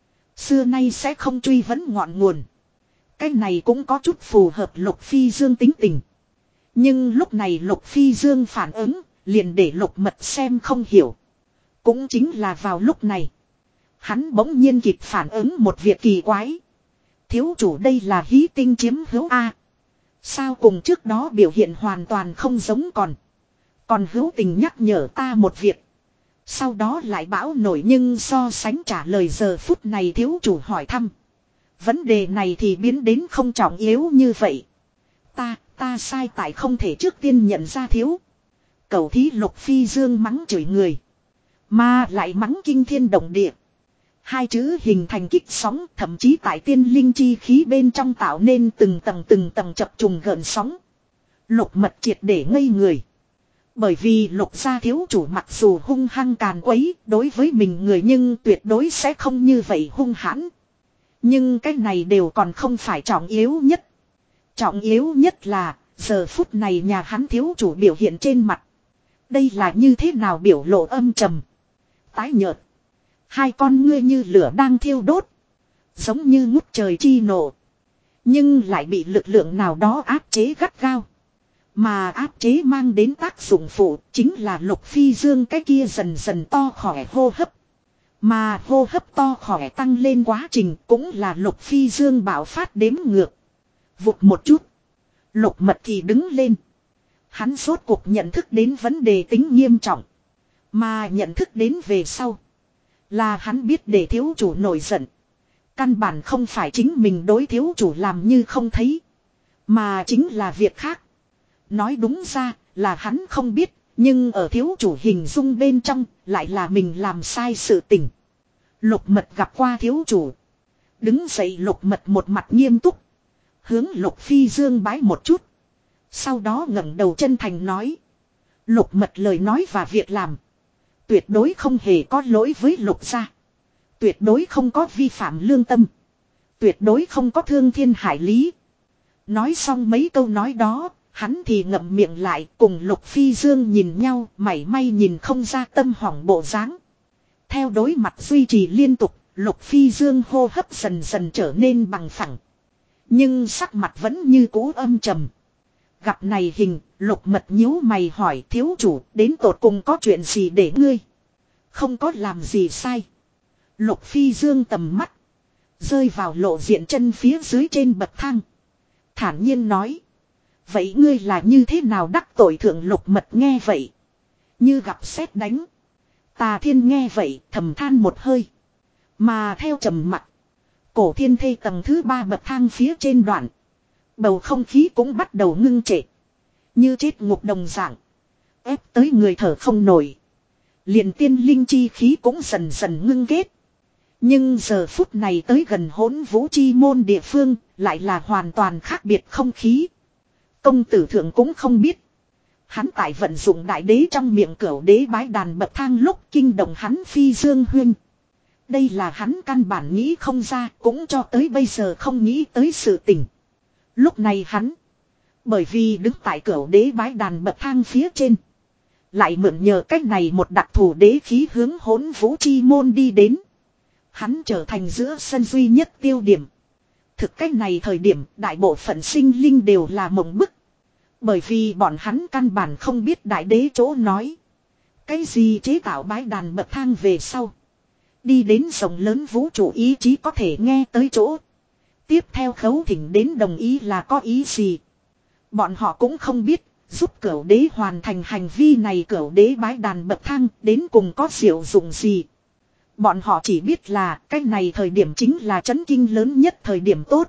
Speaker 1: Xưa nay sẽ không truy vấn ngọn nguồn. Cái này cũng có chút phù hợp Lục Phi Dương tính tình. Nhưng lúc này Lục Phi Dương phản ứng. Liền để Lục Mật xem không hiểu. Cũng chính là vào lúc này. Hắn bỗng nhiên kịp phản ứng một việc kỳ quái. Thiếu chủ đây là hí tinh chiếm hữu A. Sao cùng trước đó biểu hiện hoàn toàn không giống còn. Còn hữu tình nhắc nhở ta một việc. Sau đó lại bão nổi nhưng so sánh trả lời giờ phút này thiếu chủ hỏi thăm. Vấn đề này thì biến đến không trọng yếu như vậy. Ta, ta sai tại không thể trước tiên nhận ra thiếu. Cầu thí Lục Phi Dương mắng chửi người. Mà lại mắng kinh thiên động địa. Hai chữ hình thành kích sóng thậm chí tại tiên linh chi khí bên trong tạo nên từng tầng từng tầng chập trùng gợn sóng. Lục Mật triệt để ngây người. Bởi vì Lục gia thiếu chủ mặc dù hung hăng càn quấy đối với mình người nhưng tuyệt đối sẽ không như vậy hung hãn. Nhưng cái này đều còn không phải trọng yếu nhất. Trọng yếu nhất là giờ phút này nhà hắn thiếu chủ biểu hiện trên mặt. Đây là như thế nào biểu lộ âm trầm. Tái nhợt. Hai con ngươi như lửa đang thiêu đốt. Giống như ngút trời chi nổ. Nhưng lại bị lực lượng nào đó áp chế gắt gao. Mà áp chế mang đến tác dụng phụ chính là Lục Phi Dương cái kia dần dần to khỏe hô hấp. Mà hô hấp to khỏe tăng lên quá trình cũng là Lục Phi Dương bạo phát đếm ngược. Vụt một chút. Lục Mật thì đứng lên. Hắn rốt cuộc nhận thức đến vấn đề tính nghiêm trọng. Mà nhận thức đến về sau. Là hắn biết để thiếu chủ nổi giận. Căn bản không phải chính mình đối thiếu chủ làm như không thấy. Mà chính là việc khác. Nói đúng ra là hắn không biết. Nhưng ở thiếu chủ hình dung bên trong lại là mình làm sai sự tình. Lục Mật gặp qua thiếu chủ. Đứng dậy Lục Mật một mặt nghiêm túc. Hướng Lục Phi Dương bái một chút. Sau đó ngẩng đầu chân thành nói. Lục Mật lời nói và việc làm. Tuyệt đối không hề có lỗi với Lục gia. Tuyệt đối không có vi phạm lương tâm. Tuyệt đối không có thương thiên hại lý. Nói xong mấy câu nói đó. Hắn thì ngậm miệng lại cùng Lục Phi Dương nhìn nhau. Mảy may nhìn không ra tâm hỏng bộ dáng. Theo đối mặt duy trì liên tục. Lục Phi Dương hô hấp dần dần trở nên bằng phẳng. Nhưng sắc mặt vẫn như cũ âm trầm. Gặp này hình, Lục Mật nhíu mày hỏi thiếu chủ đến tột cùng có chuyện gì để ngươi. Không có làm gì sai. Lục Phi Dương tầm mắt. Rơi vào lộ diện chân phía dưới trên bậc thang. Thản nhiên nói. Vậy ngươi là như thế nào đắc tội thượng Lục Mật nghe vậy. Như gặp sét đánh. Tà Thiên nghe vậy thầm than một hơi. Mà theo trầm mặt. Cổ thiên thê tầng thứ ba bậc thang phía trên đoạn. Bầu không khí cũng bắt đầu ngưng trệ. Như chết ngục đồng dạng. Ép tới người thở không nổi. Liền tiên linh chi khí cũng dần dần ngưng kết. Nhưng giờ phút này tới gần hỗn vũ chi môn địa phương. Lại là hoàn toàn khác biệt không khí. Công tử thượng cũng không biết. Hắn tại vận dụng đại đế trong miệng cửu đế bái đàn bậc thang lúc kinh động hắn phi dương huyên. Đây là hắn căn bản nghĩ không ra, cũng cho tới bây giờ không nghĩ tới sự tình. Lúc này hắn, bởi vì đứng tại cửu đế bái đàn bậc thang phía trên, lại mượn nhờ cách này một đặc thù đế khí hướng hỗn vũ chi môn đi đến. Hắn trở thành giữa sân duy nhất tiêu điểm. Thực cách này thời điểm đại bộ phận sinh linh đều là mộng bức. Bởi vì bọn hắn căn bản không biết đại đế chỗ nói. Cái gì chế tạo bái đàn bậc thang về sau. Đi đến rộng lớn vũ trụ ý chí có thể nghe tới chỗ. Tiếp theo khấu thỉnh đến đồng ý là có ý gì. Bọn họ cũng không biết. Giúp cửu đế hoàn thành hành vi này cửu đế bái đàn bậc thang đến cùng có diệu dụng gì. Bọn họ chỉ biết là cái này thời điểm chính là chấn kinh lớn nhất thời điểm tốt.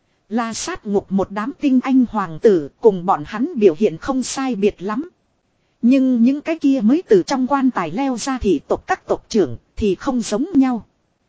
Speaker 1: La sát ngục một đám tinh anh hoàng tử cùng bọn hắn biểu hiện không sai biệt lắm. Nhưng những cái kia mới từ trong quan tài leo ra thì tộc các tộc trưởng thì không giống nhau.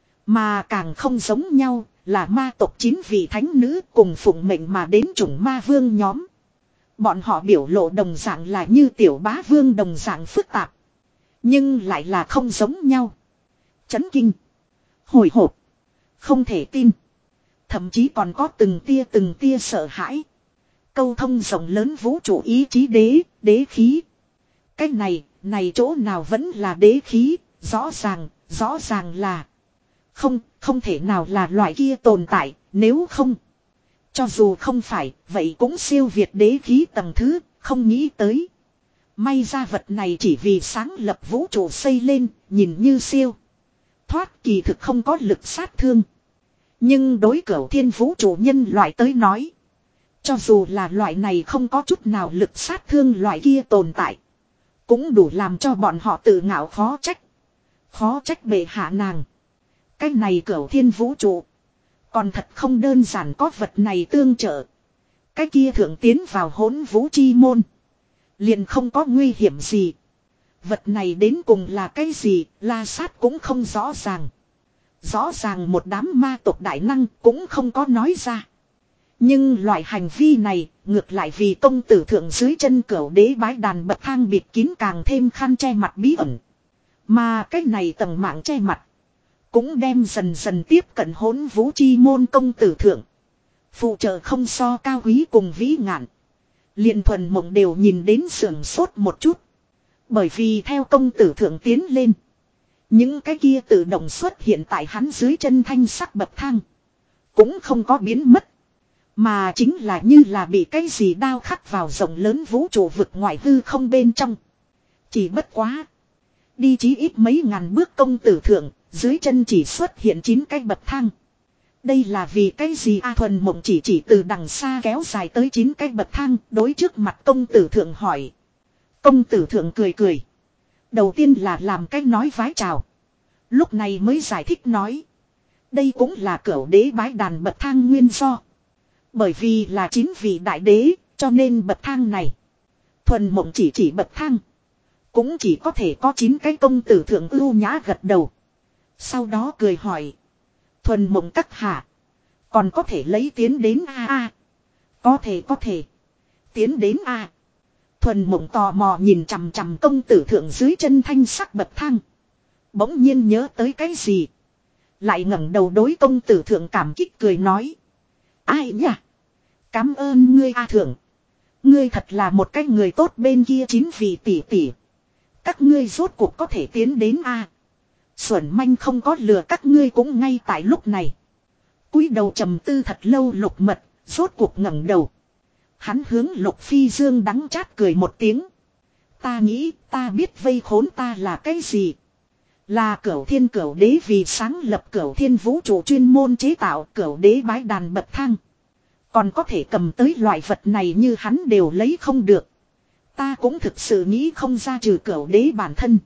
Speaker 1: Mà càng không giống nhau là ma tộc chín vị thánh nữ cùng phụng mệnh mà đến chủng ma vương nhóm. Bọn họ biểu lộ đồng dạng là như tiểu bá vương đồng dạng phức tạp. Nhưng lại là không giống nhau. Chấn kinh. Hồi hộp. Không thể tin. Thậm chí còn có từng tia từng tia sợ hãi. Câu thông rộng lớn vũ trụ ý chí đế, đế khí. Cái này, này chỗ nào vẫn là đế khí, rõ ràng, rõ ràng là. Không, không thể nào là loại kia tồn tại, nếu không. Cho dù không phải, vậy cũng siêu việt đế khí tầng thứ, không nghĩ tới. May ra vật này chỉ vì sáng lập vũ trụ xây lên, nhìn như siêu. Thoát kỳ thực không có lực sát thương. Nhưng đối cửu thiên vũ trụ nhân loại tới nói. Cho dù là loại này không có chút nào lực sát thương loại kia tồn tại. Cũng đủ làm cho bọn họ tự ngạo khó trách. Khó trách bệ hạ nàng. Cái này cửu thiên vũ trụ. Còn thật không đơn giản có vật này tương trợ. Cái kia thượng tiến vào hỗn vũ chi môn. Liền không có nguy hiểm gì. Vật này đến cùng là cái gì, La Sát cũng không rõ ràng. Rõ ràng một đám ma tộc đại năng cũng không có nói ra. Nhưng loại hành vi này, ngược lại vì công tử thượng dưới chân cửu đế bái đàn bậc thang bịt kín càng thêm khăn che mặt bí ẩn. Mà cái này tầng mạng che mặt, cũng đem dần dần tiếp cận hỗn vũ chi môn công tử thượng. Phụ trợ không so cao quý cùng vĩ ngạn. Liền thuần mộng đều nhìn đến sườn sốt một chút. Bởi vì theo công tử thượng tiến lên. Những cái kia tự động xuất hiện tại hắn dưới chân thanh sắc bậc thang. Cũng không có biến mất. Mà chính là như là bị cái gì đao khắc vào rộng lớn vũ trụ vực ngoại hư không bên trong. Chỉ bất quá. Đi chí ít mấy ngàn bước công tử thượng. Dưới chân chỉ xuất hiện chín cái bậc thang. Đây là vì cái gì A Thuần Mộng chỉ chỉ từ đằng xa kéo dài tới chín cái bậc thang. Đối trước mặt công tử thượng hỏi. Công tử thượng cười cười. Đầu tiên là làm cách nói vái chào. Lúc này mới giải thích nói. Đây cũng là cửu đế bái đàn bậc thang nguyên do. Bởi vì là chín vị đại đế, cho nên bậc thang này. Thuần Mộng chỉ chỉ bậc thang. Cũng chỉ có thể có chín cái công tử thượng ưu nhã gật đầu. Sau đó cười hỏi. Thuần Mộng các hạ. Còn có thể lấy tiến đến A A. Có thể có thể. Tiến đến A. Thuần Mộng tò mò nhìn chằm chằm công tử thượng dưới chân thanh sắc bậc thang. Bỗng nhiên nhớ tới cái gì. Lại ngẩng đầu đối công tử thượng cảm kích cười nói. Ai nhỉ? Cảm ơn ngươi A thượng. Ngươi thật là một cái người tốt bên kia chín vị tỷ tỷ. Các ngươi rốt cuộc có thể tiến đến A. Xuẩn manh không có lừa các ngươi cũng ngay tại lúc này. Cúi đầu trầm tư thật lâu Lục Mật, rốt cuộc ngẩng đầu. Hắn hướng Lục Phi Dương đắng chát cười một tiếng. Ta nghĩ ta biết vây khốn ta là cái gì. Là cửu thiên cửu đế vì sáng lập cửu thiên vũ trụ chuyên môn chế tạo cửu đế bái đàn bậc thang. Còn có thể cầm tới loại vật này như hắn đều lấy không được. Ta cũng thực sự nghĩ không ra trừ cửu đế bản thân.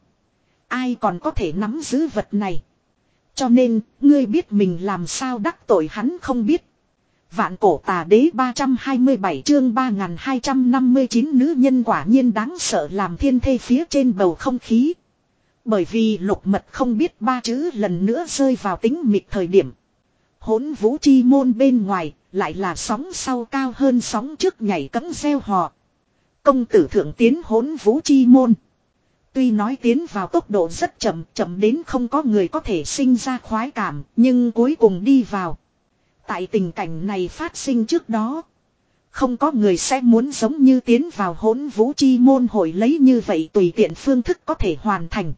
Speaker 1: Ai còn có thể nắm giữ vật này. Cho nên, ngươi biết mình làm sao đắc tội hắn không biết. Vạn cổ tà đế ba trăm hai mươi bảy chương ba nghìn hai trăm năm mươi chín nữ nhân quả nhiên đáng sợ làm thiên thê phía trên bầu không khí. Bởi vì Lục Mật không biết ba chữ lần nữa rơi vào tính mịt thời điểm. Hỗn vũ chi môn bên ngoài, lại là sóng sau cao hơn sóng trước nhảy cẫng reo hò. công tử thượng tiến hỗn vũ chi môn. Tuy nói tiến vào tốc độ rất chậm, chậm đến không có người có thể sinh ra khoái cảm, nhưng cuối cùng đi vào. Tại tình cảnh này phát sinh trước đó, không có người sẽ muốn giống như tiến vào hỗn vũ chi môn hội lấy như vậy tùy tiện phương thức có thể hoàn thành.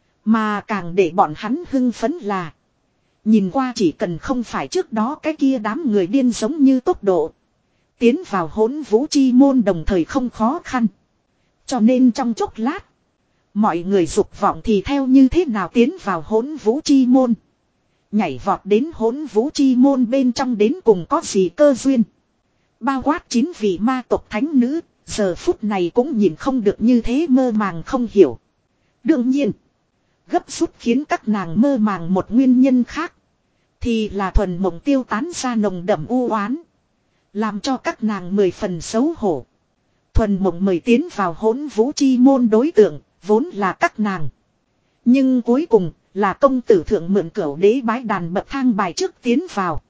Speaker 1: Mà càng để bọn hắn hưng phấn là, nhìn qua chỉ cần không phải trước đó cái kia đám người điên giống như tốc độ, tiến vào hỗn vũ chi môn đồng thời không khó khăn. Cho nên trong chốc lát, mọi người dục vọng thì theo như thế nào tiến vào hỗn vũ chi môn. Nhảy vọt đến hỗn vũ chi môn bên trong đến cùng có gì cơ duyên. Bao quát chín vị ma tộc thánh nữ, giờ phút này cũng nhìn không được như thế mơ màng không hiểu. Đương nhiên, gấp rút khiến các nàng mơ màng một nguyên nhân khác, thì là thuần mộng tiêu tán ra nồng đậm u oán, làm cho các nàng mười phần xấu hổ. Thuần mộng mời tiến vào hỗn vũ chi môn đối tượng, vốn là các nàng. Nhưng cuối cùng, là công tử thượng mượn cửu đế bái đàn bậc thang bài trước tiến vào.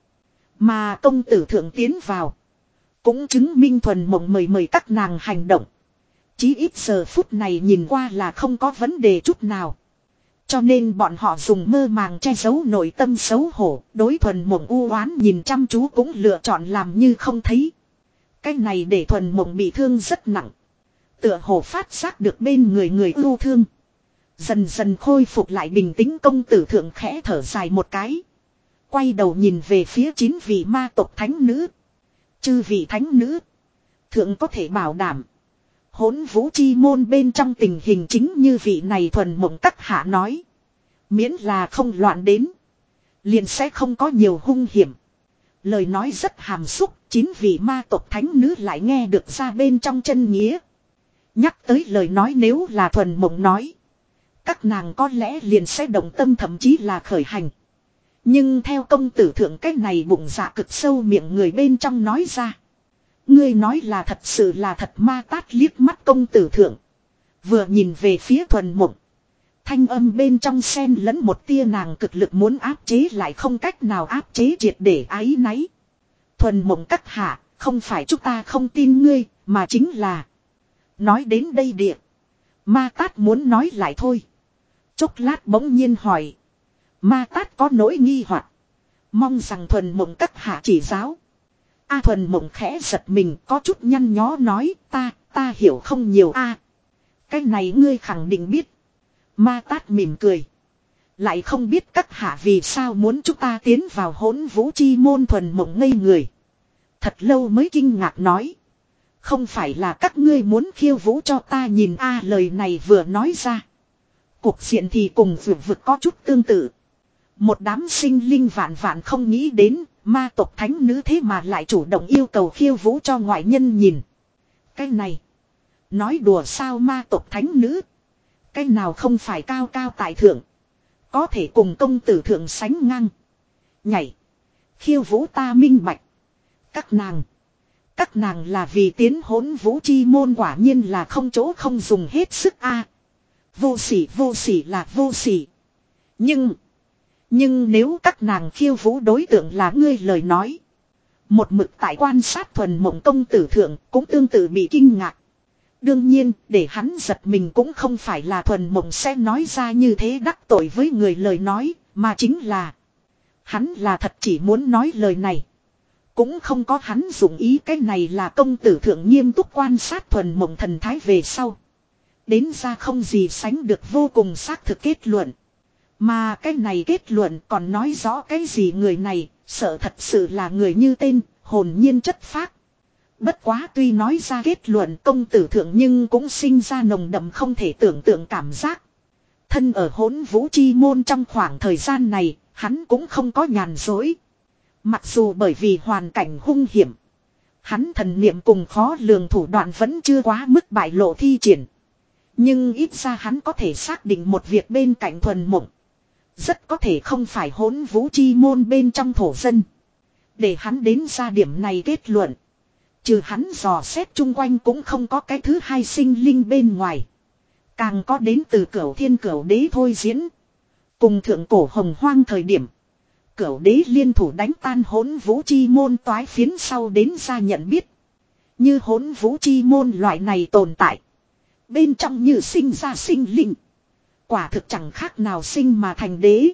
Speaker 1: Mà công tử thượng tiến vào, cũng chứng minh thuần mộng mời mời các nàng hành động. Chí ít giờ phút này nhìn qua là không có vấn đề chút nào. Cho nên bọn họ dùng mơ màng che giấu nội tâm xấu hổ, đối thuần mộng u oán nhìn chăm chú cũng lựa chọn làm như không thấy. Cái này để thuần mộng bị thương rất nặng. Tựa hồ phát giác được bên người người ưu thương. Dần dần khôi phục lại bình tĩnh công tử thượng khẽ thở dài một cái. Quay đầu nhìn về phía chín vị ma tộc thánh nữ. Chư vị thánh nữ, thượng có thể bảo đảm hỗn vũ chi môn bên trong tình hình chính như vị này thuần mộng các hạ nói. Miễn là không loạn đến, liền sẽ không có nhiều hung hiểm. Lời nói rất hàm xúc, chín vị ma tộc thánh nữ lại nghe được ra bên trong chân nghĩa. Nhắc tới lời nói nếu là thuần mộng nói, các nàng có lẽ liền sẽ động tâm thậm chí là khởi hành. Nhưng theo công tử thượng cái này bụng dạ cực sâu miệng người bên trong nói ra. Ngươi nói là thật sự là thật ma tát liếc mắt công tử thượng. Vừa nhìn về phía thuần mộng. Thanh âm bên trong xen lẫn một tia nàng cực lực muốn áp chế lại không cách nào áp chế triệt để áy náy. Thuần mộng các hạ, không phải chúng ta không tin ngươi, mà chính là. Nói đến đây địa. Ma tát muốn nói lại thôi. Chốc lát bỗng nhiên hỏi. Ma tát có nỗi nghi hoặc, mong rằng thuần mộng các hạ chỉ giáo. A thuần mộng khẽ giật mình có chút nhăn nhó nói ta, ta hiểu không nhiều a. Cái này ngươi khẳng định biết. Ma tát mỉm cười. Lại không biết các hạ vì sao muốn chúng ta tiến vào hỗn vũ chi môn. Thuần mộng ngây người. Thật lâu mới kinh ngạc nói. Không phải là các ngươi muốn khiêu vũ cho ta nhìn a. Lời này vừa nói ra, cuộc diện thì cùng vượt vực có chút tương tự. Một đám sinh linh vạn vạn không nghĩ đến, ma tộc thánh nữ thế mà lại chủ động yêu cầu khiêu vũ cho ngoại nhân nhìn. Cái này, nói đùa sao ma tộc thánh nữ. Cái nào không phải cao cao tại thượng, có thể cùng công tử thượng sánh ngang. Nhảy, khiêu vũ ta minh bạch. Các nàng, các nàng là vì tiến hỗn vũ chi môn quả nhiên là không chỗ không dùng hết sức a. Vô sỉ vô sỉ là vô sỉ. Nhưng... Nhưng nếu các nàng khiêu vũ đối tượng là ngươi lời nói. Một mực tại quan sát thuần mộng công tử thượng cũng tương tự bị kinh ngạc. Đương nhiên để hắn giật mình cũng không phải là thuần mộng sẽ nói ra như thế đắc tội với người lời nói. Mà chính là hắn là thật chỉ muốn nói lời này. Cũng không có hắn dụng ý cái này là công tử thượng nghiêm túc quan sát thuần mộng thần thái về sau. Đến ra không gì sánh được vô cùng xác thực kết luận. Mà cái này kết luận còn nói rõ cái gì người này, sợ thật sự là người như tên, hồn nhiên chất phác. Bất quá tuy nói ra kết luận công tử thượng nhưng cũng sinh ra nồng đậm không thể tưởng tượng cảm giác. Thân ở hỗn vũ chi môn trong khoảng thời gian này, hắn cũng không có nhàn dối. Mặc dù bởi vì hoàn cảnh hung hiểm, hắn thần niệm cùng khó lường thủ đoạn vẫn chưa quá mức bại lộ thi triển. Nhưng ít ra hắn có thể xác định một việc bên cạnh thuần mộng. Rất có thể không phải hỗn vũ chi môn bên trong thổ dân. Để hắn đến ra điểm này kết luận. Trừ hắn dò xét chung quanh cũng không có cái thứ hai sinh linh bên ngoài. Càng có đến từ cửu thiên cửu đế thôi diễn. Cùng thượng cổ hồng hoang thời điểm. Cửu đế liên thủ đánh tan hỗn vũ chi môn toái phiến sau đến ra nhận biết. Như hỗn vũ chi môn loại này tồn tại. Bên trong như sinh ra sinh linh. Quả thực chẳng khác nào sinh mà thành đế.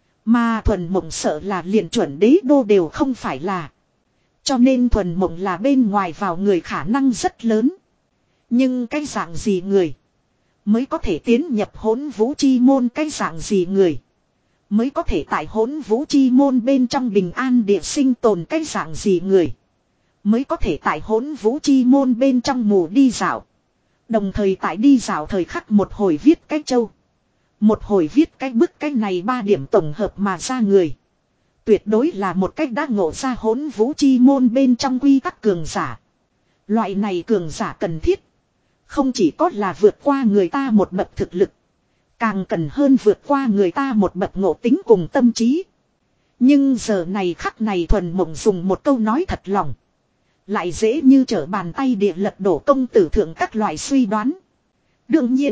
Speaker 1: Mà thuần mộng sợ là liền chuẩn đế đô đều không phải là. Cho nên thuần mộng là bên ngoài vào người khả năng rất lớn. Nhưng cái dạng gì người mới có thể tiến nhập hỗn vũ chi môn, cái dạng gì người mới có thể tại hỗn vũ chi môn bên trong bình an địa sinh tồn, cái dạng gì người mới có thể tại hỗn vũ chi môn bên trong mù đi dạo. Đồng thời tại đi dạo thời khắc một hồi viết cái châu. Một hồi viết cái bức, cái này ba điểm tổng hợp mà ra người. Tuyệt đối là một cách đã ngộ ra hỗn vũ chi môn bên trong quy tắc cường giả. Loại này cường giả cần thiết. Không chỉ có là vượt qua người ta một bậc thực lực. Càng cần hơn vượt qua người ta một bậc ngộ tính cùng tâm trí. Nhưng giờ này khắc này thuần mộng dùng một câu nói thật lòng. Lại dễ như trở bàn tay địa lật đổ công tử thượng các loại suy đoán. Đương nhiên.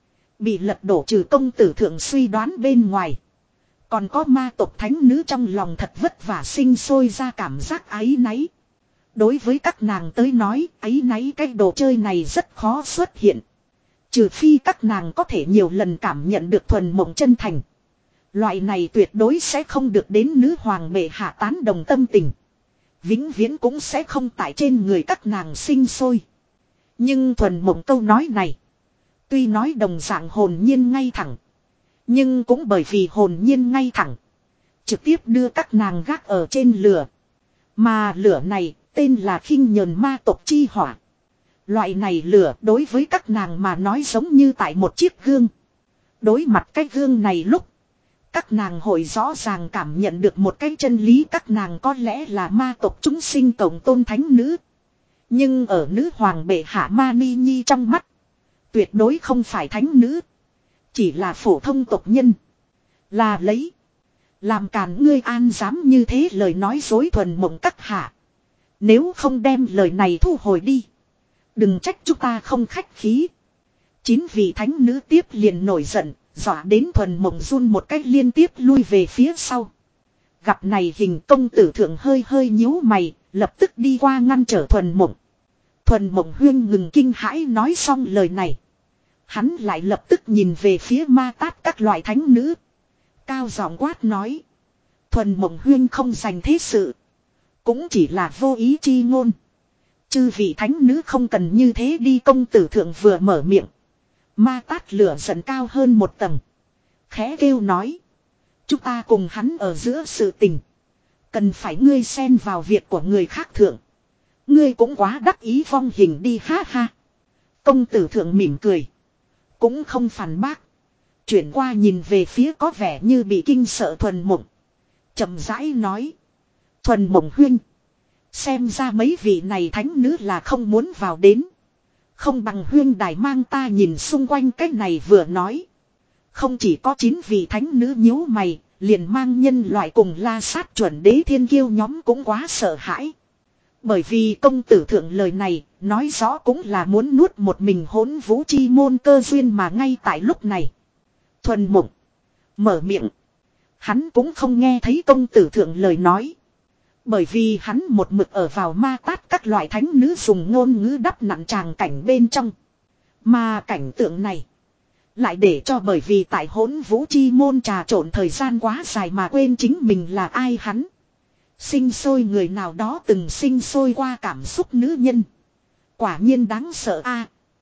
Speaker 1: Bị lật đổ trừ công tử thượng suy đoán bên ngoài. Còn có ma tộc thánh nữ trong lòng thật vất vả sinh sôi ra cảm giác áy náy. Đối với các nàng tới nói, áy náy cái đồ chơi này rất khó xuất hiện. Trừ phi các nàng có thể nhiều lần cảm nhận được thuần mộng chân thành. Loại này tuyệt đối sẽ không được đến nữ hoàng bệ hạ tán đồng tâm tình. Vĩnh viễn cũng sẽ không tại trên người các nàng sinh sôi. Nhưng thuần mộng câu nói này. Tuy nói đồng dạng hồn nhiên ngay thẳng. Nhưng cũng bởi vì hồn nhiên ngay thẳng. Trực tiếp đưa các nàng gác ở trên lửa. Mà lửa này tên là khinh nhờn ma tộc chi hỏa. Loại này lửa đối với các nàng mà nói giống như tại một chiếc gương. Đối mặt cái gương này lúc. Các nàng hội rõ ràng cảm nhận được một cái chân lý, các nàng có lẽ là ma tộc chúng sinh cộng tôn thánh nữ. Nhưng ở nữ hoàng bệ hạ Ma Ni Nhi trong mắt. Tuyệt đối không phải thánh nữ. Chỉ là phổ thông tộc nhân. Là lấy. Làm càn ngươi an dám như thế lời nói dối thuần mộng các hạ. Nếu không đem lời này thu hồi đi. Đừng trách chúng ta không khách khí. Chín vị thánh nữ tiếp liền nổi giận. Dọa đến thuần mộng run một cách liên tiếp lui về phía sau. Gặp này hình công tử thượng hơi hơi nhíu mày. Lập tức đi qua ngăn trở thuần mộng. Thuần mộng huyên ngừng kinh hãi nói xong lời này. Hắn lại lập tức nhìn về phía ma tát các loại thánh nữ. Cao giọng quát nói. Thuần mộng huyên không dành thế sự. Cũng chỉ là vô ý chi ngôn. Chư vị thánh nữ không cần như thế đi, công tử thượng vừa mở miệng. Ma tát lửa giận cao hơn một tầng. Khẽ kêu nói. Chúng ta cùng hắn ở giữa sự tình. Cần phải ngươi xen vào việc của người khác thượng. Ngươi cũng quá đắc ý vong hình đi ha ha. Công tử thượng mỉm cười. Cũng không phản bác. Chuyển qua nhìn về phía có vẻ như bị kinh sợ thuần mộng. Chậm rãi nói. Thuần mộng huynh. Xem ra mấy vị này thánh nữ là không muốn vào đến. Không bằng huyên đài mang ta nhìn xung quanh cách này vừa nói. Không chỉ có chín vị thánh nữ nhíu mày. Liền mang nhân loại cùng la sát chuẩn đế thiên kiêu nhóm cũng quá sợ hãi. Bởi vì công tử thượng lời này, nói rõ cũng là muốn nuốt một mình hỗn vũ chi môn cơ duyên mà ngay tại lúc này. Thuần mộng. Mở miệng. Hắn cũng không nghe thấy công tử thượng lời nói. Bởi vì hắn một mực ở vào ma tát các loại thánh nữ dùng ngôn ngữ đắp nặn tràng cảnh bên trong. Mà cảnh tượng này. Lại để cho bởi vì tại hỗn vũ chi môn trà trộn thời gian quá dài mà quên chính mình là ai hắn. Sinh sôi người nào đó từng sinh sôi qua cảm xúc nữ nhân. Quả nhiên đáng sợ a.